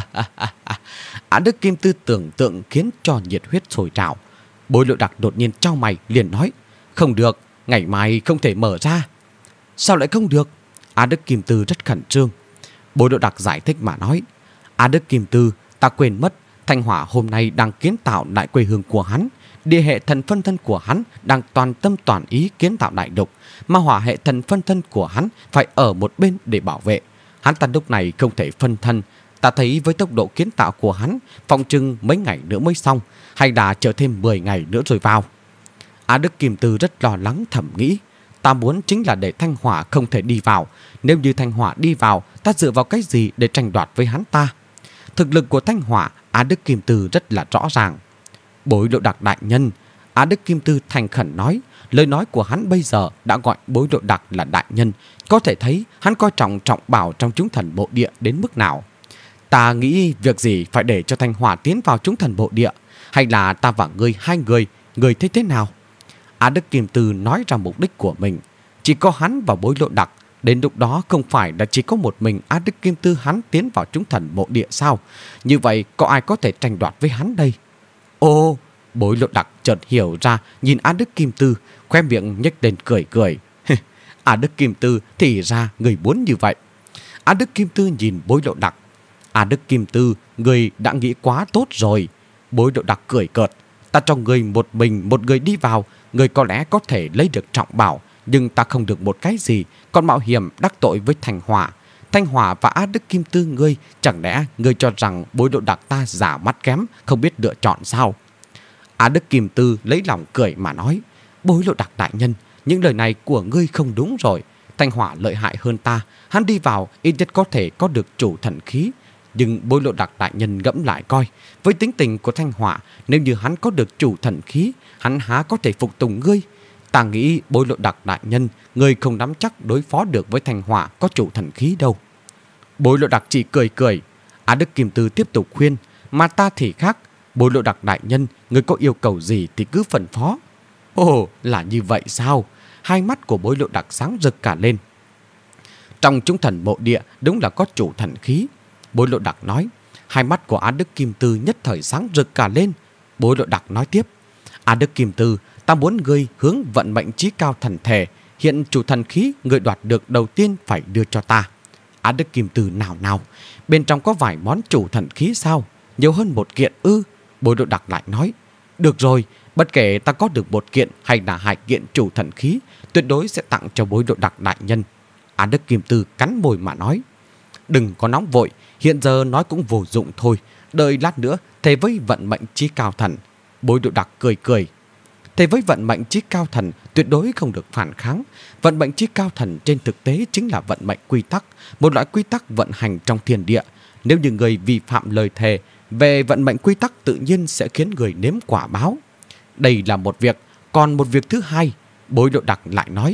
Á Đức Kim Tư tưởng tượng khiến cho nhiệt huyết sôi trào. Bối Lộ Đặc đột nhiên chau mày liền nói. Không được, ngày mai không thể mở ra. Sao lại không được? Á Đức Kim Tư rất khẩn trương. Bối Lộ Đặc giải thích mà nói. Á Đức Kim Tư, ta quên mất, Thanh Hỏa hôm nay đang kiến tạo lại quê hương của hắn. Địa hệ thần phân thân của hắn đang toàn tâm toàn ý kiến tạo đại lục, mà hỏa hệ thần phân thân của hắn phải ở một bên để bảo vệ. Hắn ta lúc này không thể phân thân. Ta thấy với tốc độ kiến tạo của hắn, phòng trưng mấy ngày nữa mới xong, hay là chờ thêm mười ngày nữa rồi vào. Á Đức Kim Tư rất lo lắng thầm nghĩ. Ta muốn chính là để Thanh Hỏa không thể đi vào. Nếu như Thanh Hỏa đi vào, ta dựa vào cái gì để tranh đoạt với hắn ta? Thực lực của Thanh Hỏa, Á Đức Kim Tư rất là rõ ràng. Bối Lộ Đặc đại nhân, Á Đức Kim Tư thành khẩn nói. Lời nói của hắn bây giờ đã gọi Bối Lộ Đặc là đại nhân. Có thể thấy hắn coi trọng trọng bảo trong chúng thần bộ địa đến mức nào. Ta nghĩ việc gì phải để cho Thanh Hỏa tiến vào chúng thần bộ địa, hay là ta và ngươi hai người, ngươi thấy thế nào? Á Đức Kim Tư nói ra mục đích của mình. Chỉ có hắn và Bối Lộ Đặc. Đến lúc đó không phải là chỉ có một mình Á Đức Kim Tư hắn tiến vào chúng thần mộ địa sao? Như vậy có ai có thể tranh đoạt với hắn đây? Ô, Bối Lộ Đặc chợt hiểu ra, nhìn Á Đức Kim Tư, khoe miệng nhếch lên cười cười. Á Đức Kim Tư, thì ra người muốn như vậy. Á Đức Kim Tư nhìn Bối Lộ Đặc. Á Đức Kim Tư, người đã nghĩ quá tốt rồi. Bối Lộ Đặc cười cợt. Ta cho người một mình, một người đi vào, người có lẽ có thể lấy được trọng bảo, nhưng ta không được một cái gì, còn mạo hiểm đắc tội với Thanh Hỏa. Thanh Hỏa và Á Đức Kim Tư ngươi, chẳng lẽ ngươi cho rằng Bối Lộ Đặc ta giả mắt kém, không biết lựa chọn sao? Á Đức Kim Tư lấy lòng cười mà nói. Bối Lộ Đặc đại nhân, những lời này của ngươi không đúng rồi. Thanh Hỏa lợi hại hơn ta, hắn đi vào ít nhất có thể có được chủ thần khí. Nhưng Bối Lộ Đặc đại nhân ngẫm lại coi, với tính tình của Thanh Hỏa, nếu như hắn có được chủ thần khí, hắn há có thể phục tùng ngươi? Ta nghĩ Bối Lộ Đặc đại nhân, ngươi không nắm chắc đối phó được với Thanh Hỏa có chủ thần khí đâu. Bối Lộ Đặc chỉ cười cười. Á Đức Kim Tư tiếp tục khuyên. Mà ta thì khác. Bối Lộ Đặc đại nhân, ngươi có yêu cầu gì thì cứ phân phó. Ồ, là như vậy sao? Hai mắt của Bối Lộ Đặc sáng rực cả lên. Trong chúng thần mộ địa đúng là có chủ thần khí. Bối Lộ Đặc nói. Hai mắt của Á Đức Kim Tư nhất thời sáng rực cả lên. Bối Lộ Đặc nói tiếp. Á Đức Kim Tư, ta muốn ngươi hướng vận mệnh chí cao thần thể. Hiện chủ thần khí ngươi đoạt được đầu tiên phải đưa cho ta. Á Đức Kim Tư nào nào, bên trong có vài món chủ thần khí sao? Nhiều hơn một kiện ư? Bối Lộ Đặc lại nói. Được rồi, bất kể ta có được một kiện hay là hai kiện chủ thần khí, tuyệt đối sẽ tặng cho Bối Lộ Đặc đại nhân. Á Đức Kim Tư cắn môi mà nói. Đừng có nóng vội, hiện giờ nói cũng vô dụng thôi. Đợi lát nữa thề với vận mệnh chí cao thần. Bối Lộ Đặc cười cười. Thế với vận mệnh chí cao thần tuyệt đối không được phản kháng. Vận mệnh chí cao thần trên thực tế chính là vận mệnh quy tắc, một loại quy tắc vận hành trong thiên địa. Nếu như người vi phạm lời thề về vận mệnh quy tắc tự nhiên sẽ khiến người nếm quả báo. Đây là một việc, còn một việc thứ hai, Bối Lộ Đặc lại nói,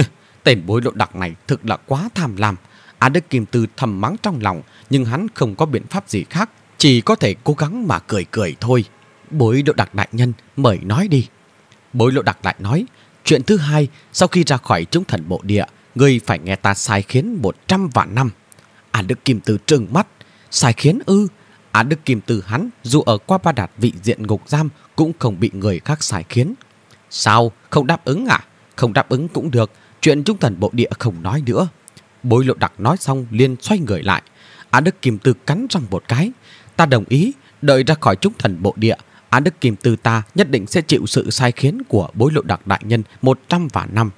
tên Bối Lộ Đặc này thực là quá tham lam. Á Đức Kim Tư thầm mắng trong lòng, nhưng hắn không có biện pháp gì khác, chỉ có thể cố gắng mà cười cười thôi. Bối Lộ Đặc đại nhân, mời nói đi. Bối Lộ Đặc lại nói, chuyện thứ hai, sau khi ra khỏi chúng thần mộ địa, ngươi phải nghe ta sai khiến một trăm vạn năm. Á Đức Kim Tư trừng mắt, sai khiến ư? Á Đức Kim Tư hắn dù ở qua Ba Đạt vị diện ngục giam cũng không bị người khác sai khiến. Sao, không đáp ứng à? Không đáp ứng cũng được, chuyện chúng thần bộ địa không nói nữa. Bối Lộ Đặc nói xong liền xoay người lại. Á Đức Kim Tư cắn răng một cái. Ta đồng ý, đợi ra khỏi chúng thần bộ địa, Á Đức Kim Tư ta nhất định sẽ chịu sự sai khiến của Bối Lộ Đặc đại nhân một trăm vạn năm.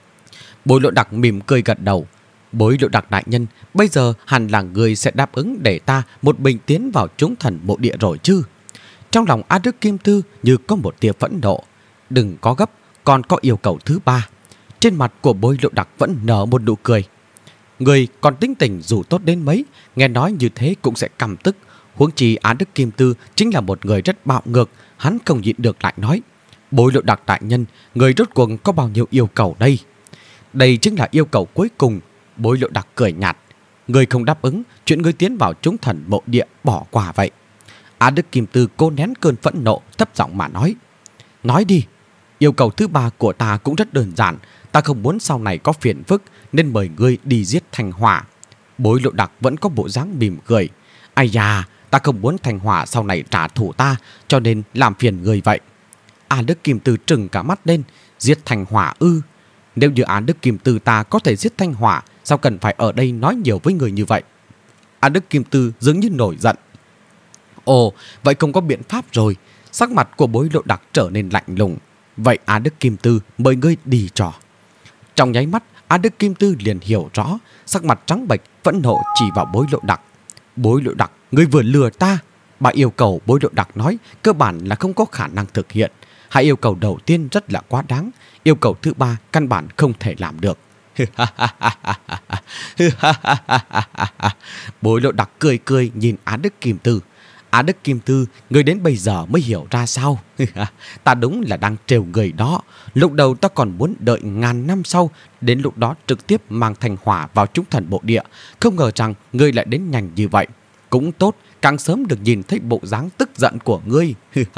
Bối Lộ Đặc mỉm cười gật đầu. Bối Lộ Đặc đại nhân, bây giờ hẳn là người sẽ đáp ứng để ta một mình tiến vào chúng thần mộ địa rồi chứ? Trong lòng Á Đức Kim Tư như có một tia phẫn nộ. Đừng có gấp, còn có yêu cầu thứ ba. Trên mặt của Bối Lộ Đặc vẫn nở một nụ cười. Người còn tính tình dù tốt đến mấy, nghe nói như thế cũng sẽ căm tức. Huống chi Á Đức Kim Tư chính là một người rất bạo ngược, hắn không nhịn được lại nói, Bối Lộ Đặc đại nhân, người rốt cuộc có bao nhiêu yêu cầu đây? Đây chính là yêu cầu cuối cùng. Bối Lộ Đặc cười nhạt, người không đáp ứng, chuyện người tiến vào chúng thần mộ địa bỏ qua vậy. Á Đức Kim Tư cố nén cơn phẫn nộ, thấp giọng mà nói, nói đi. Yêu cầu thứ ba của ta cũng rất đơn giản, ta không muốn sau này có phiền phức nên mời ngươi đi giết Thanh Hỏa. Bối Lộ Đặc vẫn có bộ dáng mỉm cười, ai da, ta không muốn Thanh Hỏa sau này trả thù ta, cho nên làm phiền người vậy. Á Đức Kim Tư trừng cả mắt lên, giết Thanh Hỏa ư? Nếu như Á Đức Kim Tư ta có thể giết Thanh Hỏa, sao cần phải ở đây nói nhiều với người như vậy? Á Đức Kim Tư dường như nổi giận. Ồ, vậy không có biện pháp rồi. Sắc mặt của Bối Lộ Đặc trở nên lạnh lùng. Vậy Á Đức Kim Tư mời ngươi đi trò. Trong nháy mắt, Á Đức Kim Tư liền hiểu rõ, sắc mặt trắng bệch phẫn nộ chỉ vào Bối Lộ Đặc. Bối Lộ Đặc, ngươi vừa lừa ta. Bà yêu cầu Bối Lộ Đặc nói cơ bản là không có khả năng thực hiện. Hai yêu cầu đầu tiên rất là quá đáng, yêu cầu thứ ba căn bản không thể làm được. Bối Lộ Đặc cười cười nhìn Á Đức Kim Tư. Á Đức Kim Tư, người đến bây giờ mới hiểu ra sao? Ta đúng là đang trêu người đó. Lúc đầu ta còn muốn đợi ngàn năm sau, đến lúc đó trực tiếp mang Thanh Hỏa vào chúng thần bộ địa. Không ngờ rằng ngươi lại đến nhanh như vậy. Cũng tốt, càng sớm được nhìn thấy bộ dáng tức giận của ngươi.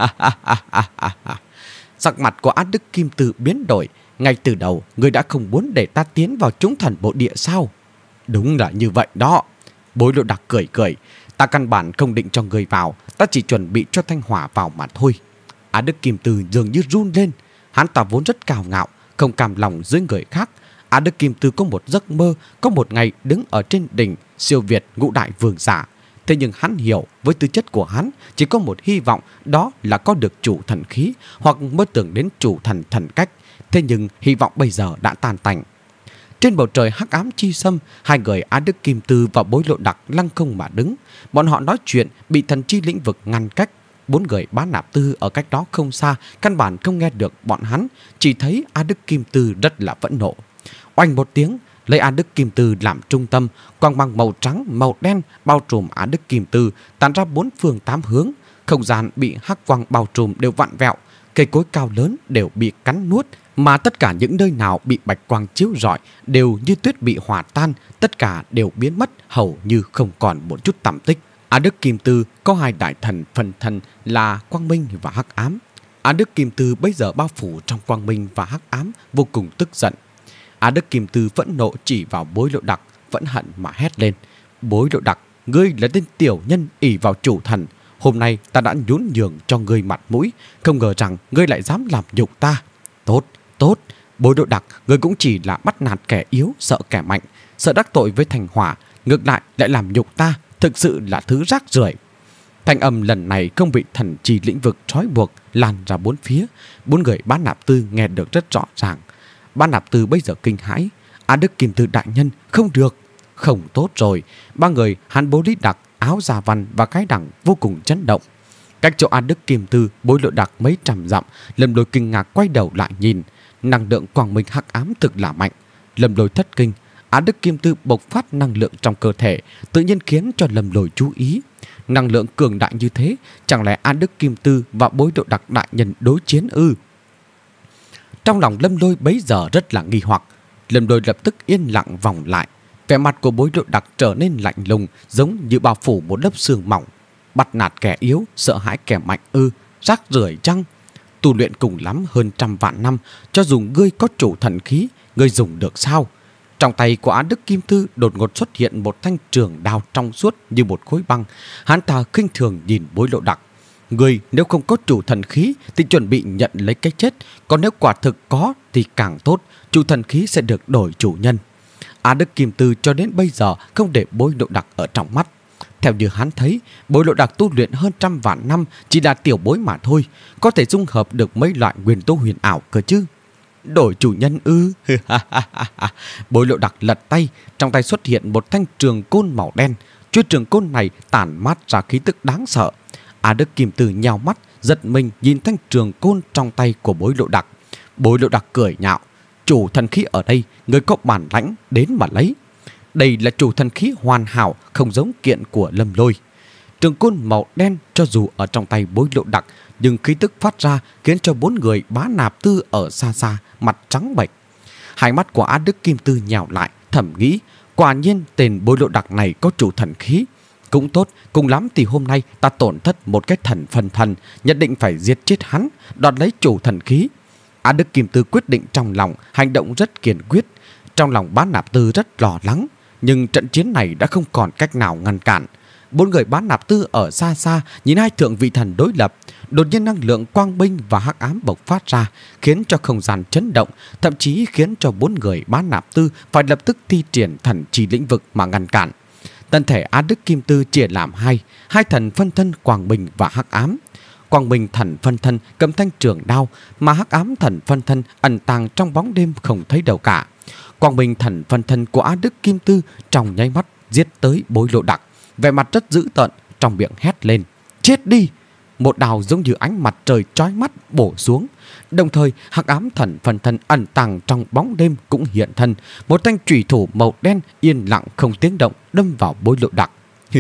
Sắc mặt của Á Đức Kim Tư biến đổi. Ngay từ đầu, ngươi đã không muốn để ta tiến vào chúng thần bộ địa sao? Đúng là như vậy đó. Bối Lộ Đặc cười cười. Ta căn bản không định cho người vào, ta chỉ chuẩn bị cho Thanh Hỏa vào mà thôi. Á Đức Kim Tư dường như run lên. Hắn ta vốn rất cao ngạo, không cam lòng dưới người khác. Á Đức Kim Tư có một giấc mơ, có một ngày đứng ở trên đỉnh siêu việt ngũ đại vương giả. Thế nhưng hắn hiểu với tư chất của hắn chỉ có một hy vọng, đó là có được chủ thần khí hoặc mơ tưởng đến chủ thần thần cách. Thế nhưng hy vọng bây giờ đã tan tành. Trên bầu trời hắc ám chi xâm, hai người Á Đức Kim Tư và Bối Lộ Đặc lăng không mà đứng. Bọn họ nói chuyện bị thần chi lĩnh vực ngăn cách. Bốn người Bá Nạp Tư ở cách đó không xa, căn bản không nghe được bọn hắn, chỉ thấy Á Đức Kim Tư rất là phẫn nộ. Oanh một tiếng, lấy Á Đức Kim Tư làm trung tâm, quang mang màu trắng, màu đen bao trùm Á Đức Kim Tư, tàn ra bốn phương tám hướng. Không gian bị hắc quang bao trùm đều vặn vẹo, cây cối cao lớn đều bị cắn nuốt, mà tất cả những nơi nào bị bạch quang chiếu rọi đều như tuyết bị hòa tan, tất cả đều biến mất, hầu như không còn một chút tăm tích. Á Đức Kim Tư có hai đại thần phần thân là quang minh và hắc ám. Á Đức Kim Tư bây giờ bao phủ trong quang minh và hắc ám, vô cùng tức giận. Á Đức Kim Tư phẫn nộ chỉ vào Bối Lộ Đặc, vẫn hận mà hét lên. Bối Lộ Đặc, ngươi là tên tiểu nhân ỷ vào chủ thần. Hôm nay ta đã nhún nhường cho ngươi mặt mũi, không ngờ rằng ngươi lại dám làm nhục ta. Tốt, tốt, Bối Lộ Đặc, ngươi cũng chỉ là bắt nạt kẻ yếu, sợ kẻ mạnh, sợ đắc tội với Thanh Hỏa, ngược lại lại làm nhục ta, thực sự là thứ rác rưởi. Thanh âm lần này không bị thần chi lĩnh vực trói buộc, lan ra bốn phía. Bốn người Bá Nạp Tư nghe được rất rõ ràng. Bá Nạp Tư bây giờ kinh hãi. Á Đức Kim Tư đại nhân, không được. Không tốt rồi. Ba người Hàn Bố Lý Đặc, Áo Già Văn và Cái Đằng vô cùng chấn động. Cách chỗ An Đức Kim Tư Bối Lộ Đặc mấy trăm dặm, Lâm Lôi kinh ngạc quay đầu lại nhìn. Năng lượng quang minh hắc ám thực là mạnh. Lâm Lôi thất kinh. An Đức Kim Tư bộc phát năng lượng trong cơ thể, tự nhiên khiến cho Lâm Lôi chú ý. Năng lượng cường đại như thế, chẳng lẽ An Đức Kim Tư và Bối Lộ Đặc đại nhân đối chiến ư? Trong lòng Lâm Lôi bấy giờ rất là nghi hoặc. Lâm Lôi lập tức yên lặng vòng lại. Vẻ mặt của Bối Lộ Đặc trở nên lạnh lùng, giống như bao phủ một lớp sương mỏng. Bắt nạt kẻ yếu, sợ hãi kẻ mạnh ư? Rác rưởi chăng? Tu luyện cùng lắm hơn trăm vạn năm, cho dù ngươi có chủ thần khí, ngươi dùng được sao? Trong tay của An Đức Kim Tư đột ngột xuất hiện một thanh trường đao trong suốt như một khối băng. Hắn ta khinh thường nhìn Bối Lộ Đặc. Ngươi nếu không có chủ thần khí thì chuẩn bị nhận lấy cái chết, còn nếu quả thực có thì càng tốt, chủ thần khí sẽ được đổi chủ nhân. An Đức Kim Tư cho đến bây giờ không để Bối Lộ Đặc ở trong mắt. Theo như hắn thấy, Bối Lộ Đặc tu luyện hơn trăm vạn năm chỉ là tiểu bối mà thôi, có thể dung hợp được mấy loại nguyên tố huyền ảo cơ chứ. Đổi chủ nhân ư? Bối Lộ Đặc lật tay, trong tay xuất hiện một thanh trường côn màu đen. Chuôi trường côn này tản mát ra khí tức đáng sợ. An Đức Kim Tư nhào mắt, giật mình nhìn thanh trường côn trong tay của Bối Lộ Đặc. Bối Lộ Đặc cười nhạo. Chủ thần khí ở đây, người có bản lãnh đến mà lấy. Đây là chủ thần khí hoàn hảo, không giống kiện của Lâm Lôi. Trường côn màu đen cho dù ở trong tay Bối Lộ Đặc, nhưng khí tức phát ra khiến cho bốn người Bá Nạp Tư ở xa xa mặt trắng bệch. Hai mắt của An Đức Kim Tư nhào lại, thầm nghĩ, quả nhiên tên Bối Lộ Đặc này có chủ thần khí. Cũng tốt, cùng lắm thì hôm nay ta tổn thất một cái thần phân thân, nhất định phải giết chết hắn, đoạt lấy chủ thần khí. An Đức Kim Tư quyết định trong lòng, hành động rất kiên quyết. Trong lòng Bá Nạp Tư rất lo lắng, nhưng trận chiến này đã không còn cách nào ngăn cản. Bốn người Bá Nạp Tư ở xa xa nhìn hai thượng vị thần đối lập, đột nhiên năng lượng quang minh và hắc ám bộc phát ra, khiến cho không gian chấn động, thậm chí khiến cho bốn người Bá Nạp Tư phải lập tức thi triển thần chi lĩnh vực mà ngăn cản. Thân thể An Đức Kim Tư chia làm hai, hai thần phân thân quang minh và hắc ám. Quang minh thần phân thân cầm thanh trường đao, mà hắc ám thần phân thân ẩn tàng trong bóng đêm không thấy đâu cả. Quang minh thần phân thân của An Đức Kim Tư trong nháy mắt giết tới Bối Lộ Đặc, vẻ mặt rất dữ tợn, trong miệng hét lên: chết đi! Một đào giống như ánh mặt trời chói mắt bổ xuống. Đồng thời hắc ám thần phân thân ẩn tàng trong bóng đêm cũng hiện thân, một thanh chủy thủ màu đen yên lặng không tiếng động đâm vào Bối Lộ Đặc.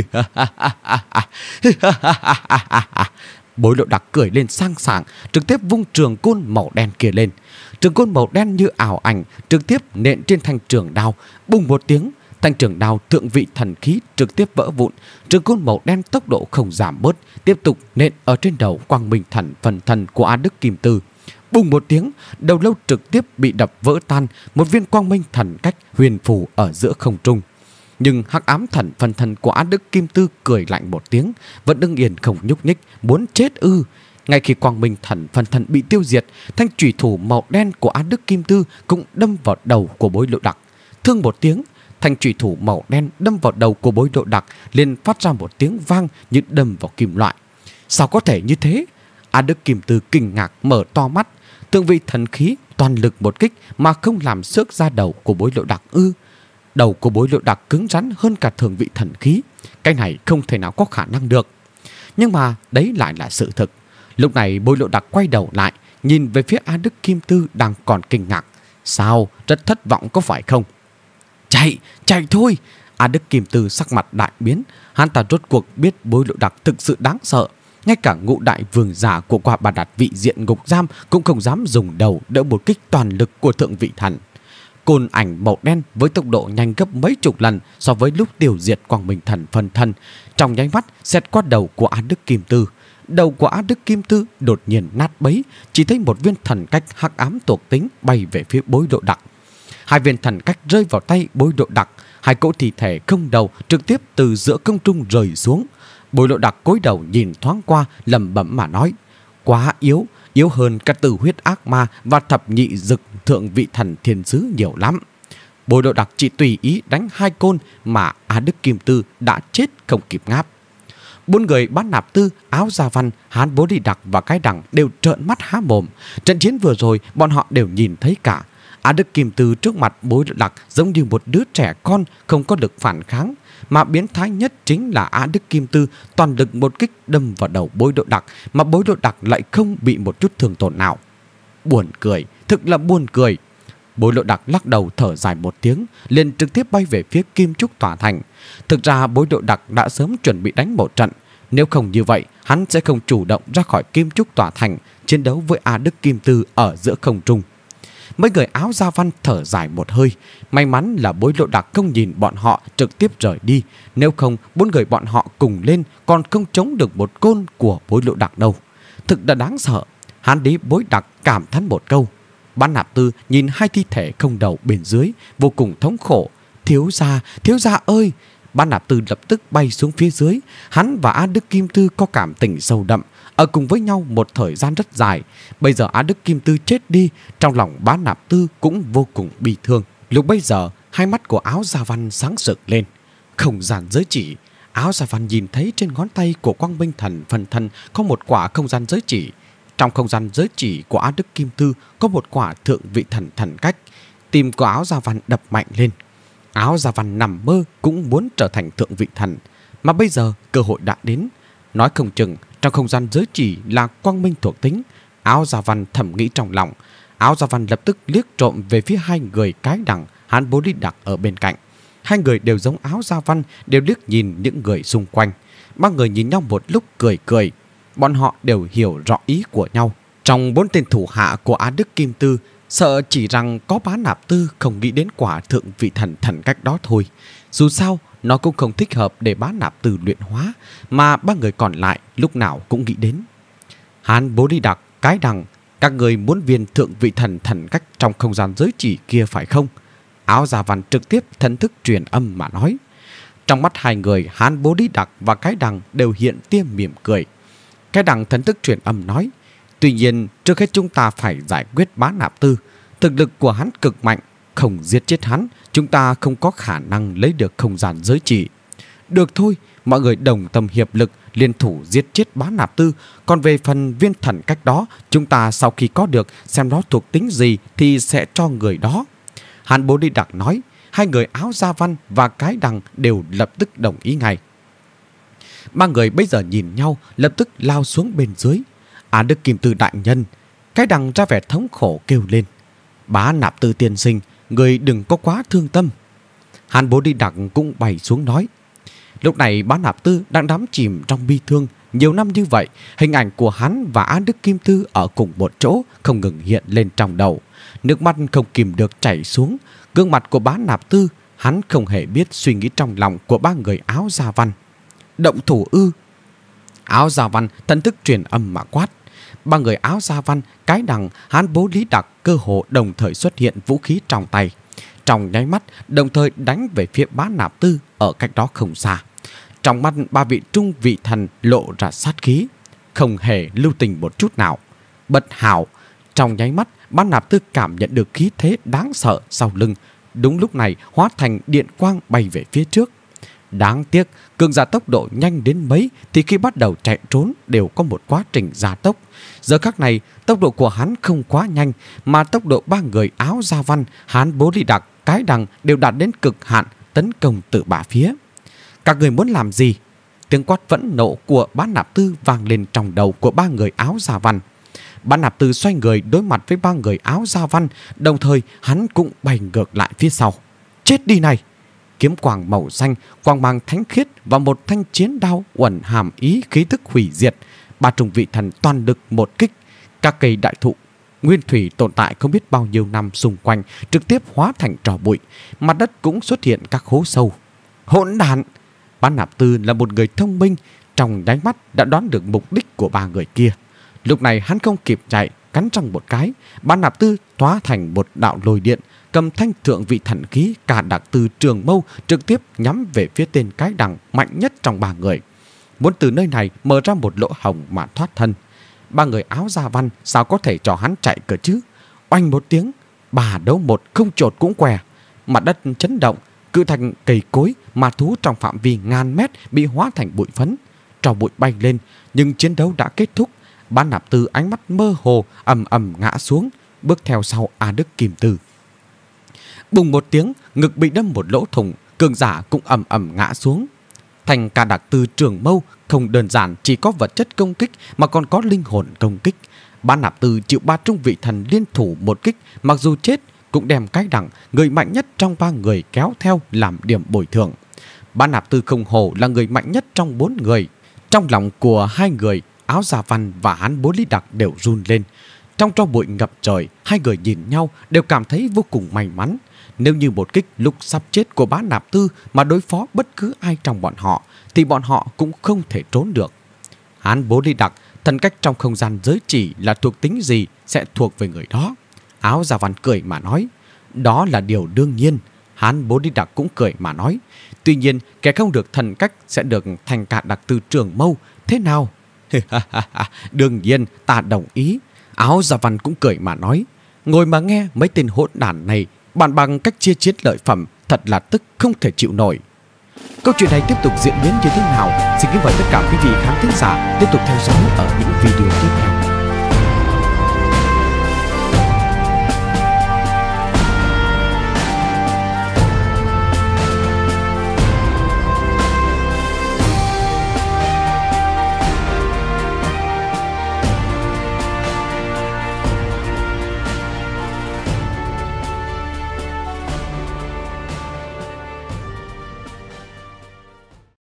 Bối Lộ Đặc cười lên sang sảng, trực tiếp vung trường côn màu đen kia lên. Trường côn màu đen như ảo ảnh trực tiếp nện trên thanh trường đao. Bùng một tiếng, thanh trường đao thượng vị thần khí trực tiếp vỡ vụn. Trường côn màu đen tốc độ không giảm bớt, tiếp tục nện ở trên đầu quang minh thần phần thần của An Đức Kim Tư. Bùng một tiếng, đầu lâu trực tiếp bị đập vỡ tan, một viên quang minh thần cách huyền phù ở giữa không trung. Nhưng hắc ám thần phân thân của An Đức Kim Tư cười lạnh một tiếng, vẫn đứng yên không nhúc nhích, muốn chết ư? Ngay khi quang minh thần phân thân bị tiêu diệt, thanh chủy thủ màu đen của An Đức Kim Tư cũng đâm vào đầu của Bối Lộ Đặc. Thương một tiếng, thanh chủy thủ màu đen đâm vào đầu của Bối Lộ Đặc liền phát ra một tiếng vang như đâm vào kim loại. Sao có thể như thế? An Đức Kim Tư kinh ngạc mở to mắt. Thượng vị thần khí toàn lực một kích mà không làm xước ra đầu của Bối Lộ Đặc ư? Đầu của Bối Lộ Đặc cứng rắn hơn cả thượng vị thần khí. Cái này không thể nào có khả năng được. Nhưng mà đấy lại là sự thực. Lúc này Bối Lộ Đặc quay đầu lại, nhìn về phía An Đức Kim Tư đang còn kinh ngạc. Sao? Rất thất vọng có phải không? Chạy! Chạy thôi! An Đức Kim Tư sắc mặt đại biến. Hắn ta rốt cuộc biết Bối Lộ Đặc thực sự đáng sợ. Ngay cả ngũ đại vương giả của quả Bà Đạt vị diện ngục giam cũng không dám dùng đầu đỡ một kích toàn lực của thượng vị thần. Côn ảnh màu đen với tốc độ nhanh gấp mấy chục lần so với lúc tiêu diệt quang minh thần phân thân, trong nháy mắt xẹt qua đầu của An Đức Kim Tư. Đầu của An Đức Kim Tư đột nhiên nát bấy, chỉ thấy một viên thần cách hắc ám thuộc tính bay về phía Bối Lộ Đặc. Hai viên thần cách rơi vào tay Bối Lộ Đặc, hai cỗ thi thể không đầu trực tiếp từ giữa không trung rơi xuống. Bối Lộ Đặc cúi đầu nhìn thoáng qua, lẩm bẩm mà nói: quá yếu, yếu hơn cả tử huyết ác ma và thập nhị dực thượng vị thần thiên sứ nhiều lắm. Bối Lộ Đặc chỉ tùy ý đánh hai côn mà An Đức Kim Tư đã chết không kịp ngáp. Bốn người Bá Nạp Tư, Áo Gia Văn, Hán Bố Đi Đặc và Cái Đằng đều trợn mắt há mồm. Trận chiến vừa rồi bọn họ đều nhìn thấy cả. An Đức Kim Tư trước mặt Bối Lộ Đặc giống như một đứa trẻ con không có lực phản kháng. mà biến thái nhất chính là Á Đức Kim Tư toàn lực một kích đâm vào đầu Bối Độ Đặc, mà Bối Độ Đặc lại không bị một chút thương tổn nào. Buồn cười, thực là buồn cười. Bối Độ Đặc lắc đầu thở dài một tiếng, liền trực tiếp bay về phía Kim Trúc Tòa Thành. Thực ra Bối Độ Đặc đã sớm chuẩn bị đánh một trận, nếu không như vậy hắn sẽ không chủ động ra khỏi Kim Trúc Tòa Thành chiến đấu với Á Đức Kim Tư ở giữa không trung. Mấy người áo da văn thở dài một hơi. May mắn là Bối Độ Đặc không nhìn bọn họ trực tiếp rời đi, nếu không bốn người bọn họ cùng lên còn không chống được một côn của Bối Độ Đặc đâu. Thực đã đáng sợ. Hán đế Bối Đặc cảm thán một câu. Bán Nạp Tư nhìn hai thi thể không đầu bên dưới, vô cùng thống khổ. Thiếu gia, thiếu gia ơi! Bán Nạp Tư lập tức bay xuống phía dưới. Hắn và Á Đức Kim Tư có cảm tình sâu đậm, ở cùng với nhau một thời gian rất dài. Bây giờ Á Đức Kim Tư chết đi, trong lòng Bán Nạp Tư cũng vô cùng bi thương. Lúc bây giờ hai mắt của Áo Da Văn sáng rực lên. Không gian giới chỉ. Áo Da Văn nhìn thấy trên ngón tay của Quang Minh Thần phần thân có một quả không gian giới chỉ. Trong không gian giới chỉ của Á Đức Kim Tư có một quả thượng vị thần thần cách. Tim của Áo Da Văn đập mạnh lên. Áo Da Văn nằm mơ cũng muốn trở thành thượng vị thần, mà bây giờ cơ hội đã đến. Nói không chừng trong không gian giới chỉ là quang minh thuộc tính. Áo Da Văn thầm nghĩ trong lòng. Áo Da Văn lập tức liếc trộm về phía hai người Cái Đằng, Hán Bố Lý Đặc ở bên cạnh. Hai người đều giống Áo Da Văn, đều liếc nhìn những người xung quanh. Ba người nhìn nhau một lúc cười cười. Bọn họ đều hiểu rõ ý của nhau. Trong bốn tên thủ hạ của Á Đức Kim Tư, sợ chỉ rằng có Bán Nạp Tư không nghĩ đến quả thượng vị thần thần cách đó thôi. Dù sao, nó cũng không thích hợp để Bán Nạp Tư luyện hóa, mà ba người còn lại lúc nào cũng nghĩ đến. Hán Bố Lý Đặc, Cái Đằng, các người muốn viên thượng vị thần thần cách trong không gian giới chỉ kia phải không? Áo Da Văn trực tiếp thần thức truyền âm mà nói. Trong mắt hai người, Hán Bố Lý Đặc và Cái Đằng đều hiện tia mỉm cười. Cái Đằng thần thức truyền âm nói. Tuy nhiên, trước hết chúng ta phải giải quyết Bán Nạp Tư. Thực lực của hắn cực mạnh, không giết chết hắn, chúng ta không có khả năng lấy được không gian giới chỉ. Được thôi, mọi người đồng tâm hiệp lực, liên thủ giết chết Bán Nạp Tư. Còn về phần viên thần cách đó, chúng ta sau khi có được, xem nó thuộc tính gì thì sẽ cho người đó. Hán Bố Lý Đặc nói. Hai người Áo Da Văn và Cái Đằng đều lập tức đồng ý ngay. Ba người bây giờ nhìn nhau, lập tức lao xuống bên dưới. Á Đức Kim Tư đại nhân, Cái Đằng ra vẻ thống khổ kêu lên. Bán Nạp Tư tiên sinh, người đừng có quá thương tâm. Hán Bố Lý Đặc cũng bay xuống nói. Lúc này Bán Nạp Tư đang đắm chìm trong bi thương. Nhiều năm như vậy, hình ảnh của hắn và Á Đức Kim Tư ở cùng một chỗ không ngừng hiện lên trong đầu. Nước mắt không kìm được chảy xuống. Gương mặt của Bán Nạp Tư, hắn không hề biết suy nghĩ trong lòng của ba người Áo Da Văn. Động thủ ư? Áo Da Văn thần thức truyền âm mà quát. Ba người Áo Da Văn, Cái Đằng, Hán Bố Lý Đặc cơ hồ đồng thời xuất hiện vũ khí trong tay. Trong nháy mắt, đồng thời đánh về phía Bán Nạp Tư ở cách đó không xa. Trong mắt ba vị trung vị thần lộ ra sát khí, không hề lưu tình một chút nào. Bật hào, trong nháy mắt, Bán Nạp Tư cảm nhận được khí thế đáng sợ sau lưng. Đúng lúc này hóa thành điện quang bay về phía trước. Đáng tiếc, cường giả tốc độ nhanh đến mấy thì khi bắt đầu chạy trốn đều có một quá trình gia tốc. Giờ khắc này, tốc độ của hắn không quá nhanh, mà tốc độ ba người Áo Da Văn, Hán Bố Lý Đặc, Cái Đằng đều đạt đến cực hạn, tấn công từ ba phía. Các người muốn làm gì? Tiếng quát phẫn nộ của Bán Nạp Tư vang lên trong đầu của ba người Áo Da Văn. Bán Nạp Tư xoay người đối mặt với ba người Áo Da Văn, đồng thời hắn cũng bay ngược lại phía sau. Chết đi này! Kiếm quang màu xanh, quang mang thánh khiết và một thanh chiến đao uẩn hàm ý khí thức hủy diệt. Ba trung vị thần toàn lực một kích. Các cây đại thụ nguyên thủy tồn tại không biết bao nhiêu năm xung quanh trực tiếp hóa thành tro bụi. Mặt đất cũng xuất hiện các hố sâu. Hỗn đản! Bán Nạp Tư là một người thông minh, trong nháy mắt đã đoán được mục đích của ba người kia. Lúc này hắn không kịp chạy, cắn răng một cái, Bán Nạp Tư hóa thành một đạo lôi điện, cầm thanh thượng vị thần khí cả đặc từ trường mâu trực tiếp nhắm về phía tên Cái Đằng mạnh nhất trong ba người, muốn từ nơi này mở ra một lỗ hổng mà thoát thân. Ba người Áo Da Văn sao có thể cho hắn chạy cơ chứ? Oanh một tiếng, bà đấu một không chột cũng què, mặt đất chấn động, cự thành cây cối mà thú trong phạm vi ngàn mét bị hóa thành bụi phấn, trò bụi bay lên. Nhưng chiến đấu đã kết thúc. Bán Nạp Tư ánh mắt mơ hồ ầm ầm ngã xuống, bước theo sau Á Đức Kim Tư. Bùng một tiếng, ngực bị đâm một lỗ thủng, cường giả cũng ầm ầm ngã xuống. Thành Ca Đặc Tư Trường Mâu không đơn giản chỉ có vật chất công kích mà còn có linh hồn công kích. Bá Nạp Tư chịu ba trung vị thần liên thủ một kích, mặc dù chết cũng đem cái đẳng người mạnh nhất trong ba người kéo theo làm điểm bồi thường. Bá Nạp Tư không hổ là người mạnh nhất trong bốn người. Trong lòng của hai người, Áo Gia Văn và Hán Bố Lý Đặc đều run lên. Trong tro bụi ngập trời, hai người nhìn nhau đều cảm thấy vô cùng may mắn. Nếu như một kích lúc sắp chết của Bá Nạp Tư mà đối phó bất cứ ai trong bọn họ, thì bọn họ cũng không thể trốn được. Hán Bố Lý Đặc, thần cách trong không gian giới chỉ là thuộc tính gì sẽ thuộc về người đó. Áo Gia Văn cười mà nói, đó là điều đương nhiên. Hán Bố Lý Đặc cũng cười mà nói, tuy nhiên kẻ không được thần cách sẽ được Thành Ca Đặc Tư Trường Mâu, thế nào? Đương nhiên ta đồng ý. Áo Gia Văn cũng cười mà nói, ngồi mà nghe mấy tên hỗn đản này bàn bằng cách chia chiến lợi phẩm, thật là tức không thể chịu nổi. Câu chuyện này tiếp tục diễn biến như thế nào? Xin kính mời tất cả quý vị khán thính giả tiếp tục theo dõi ở những video tiếp theo.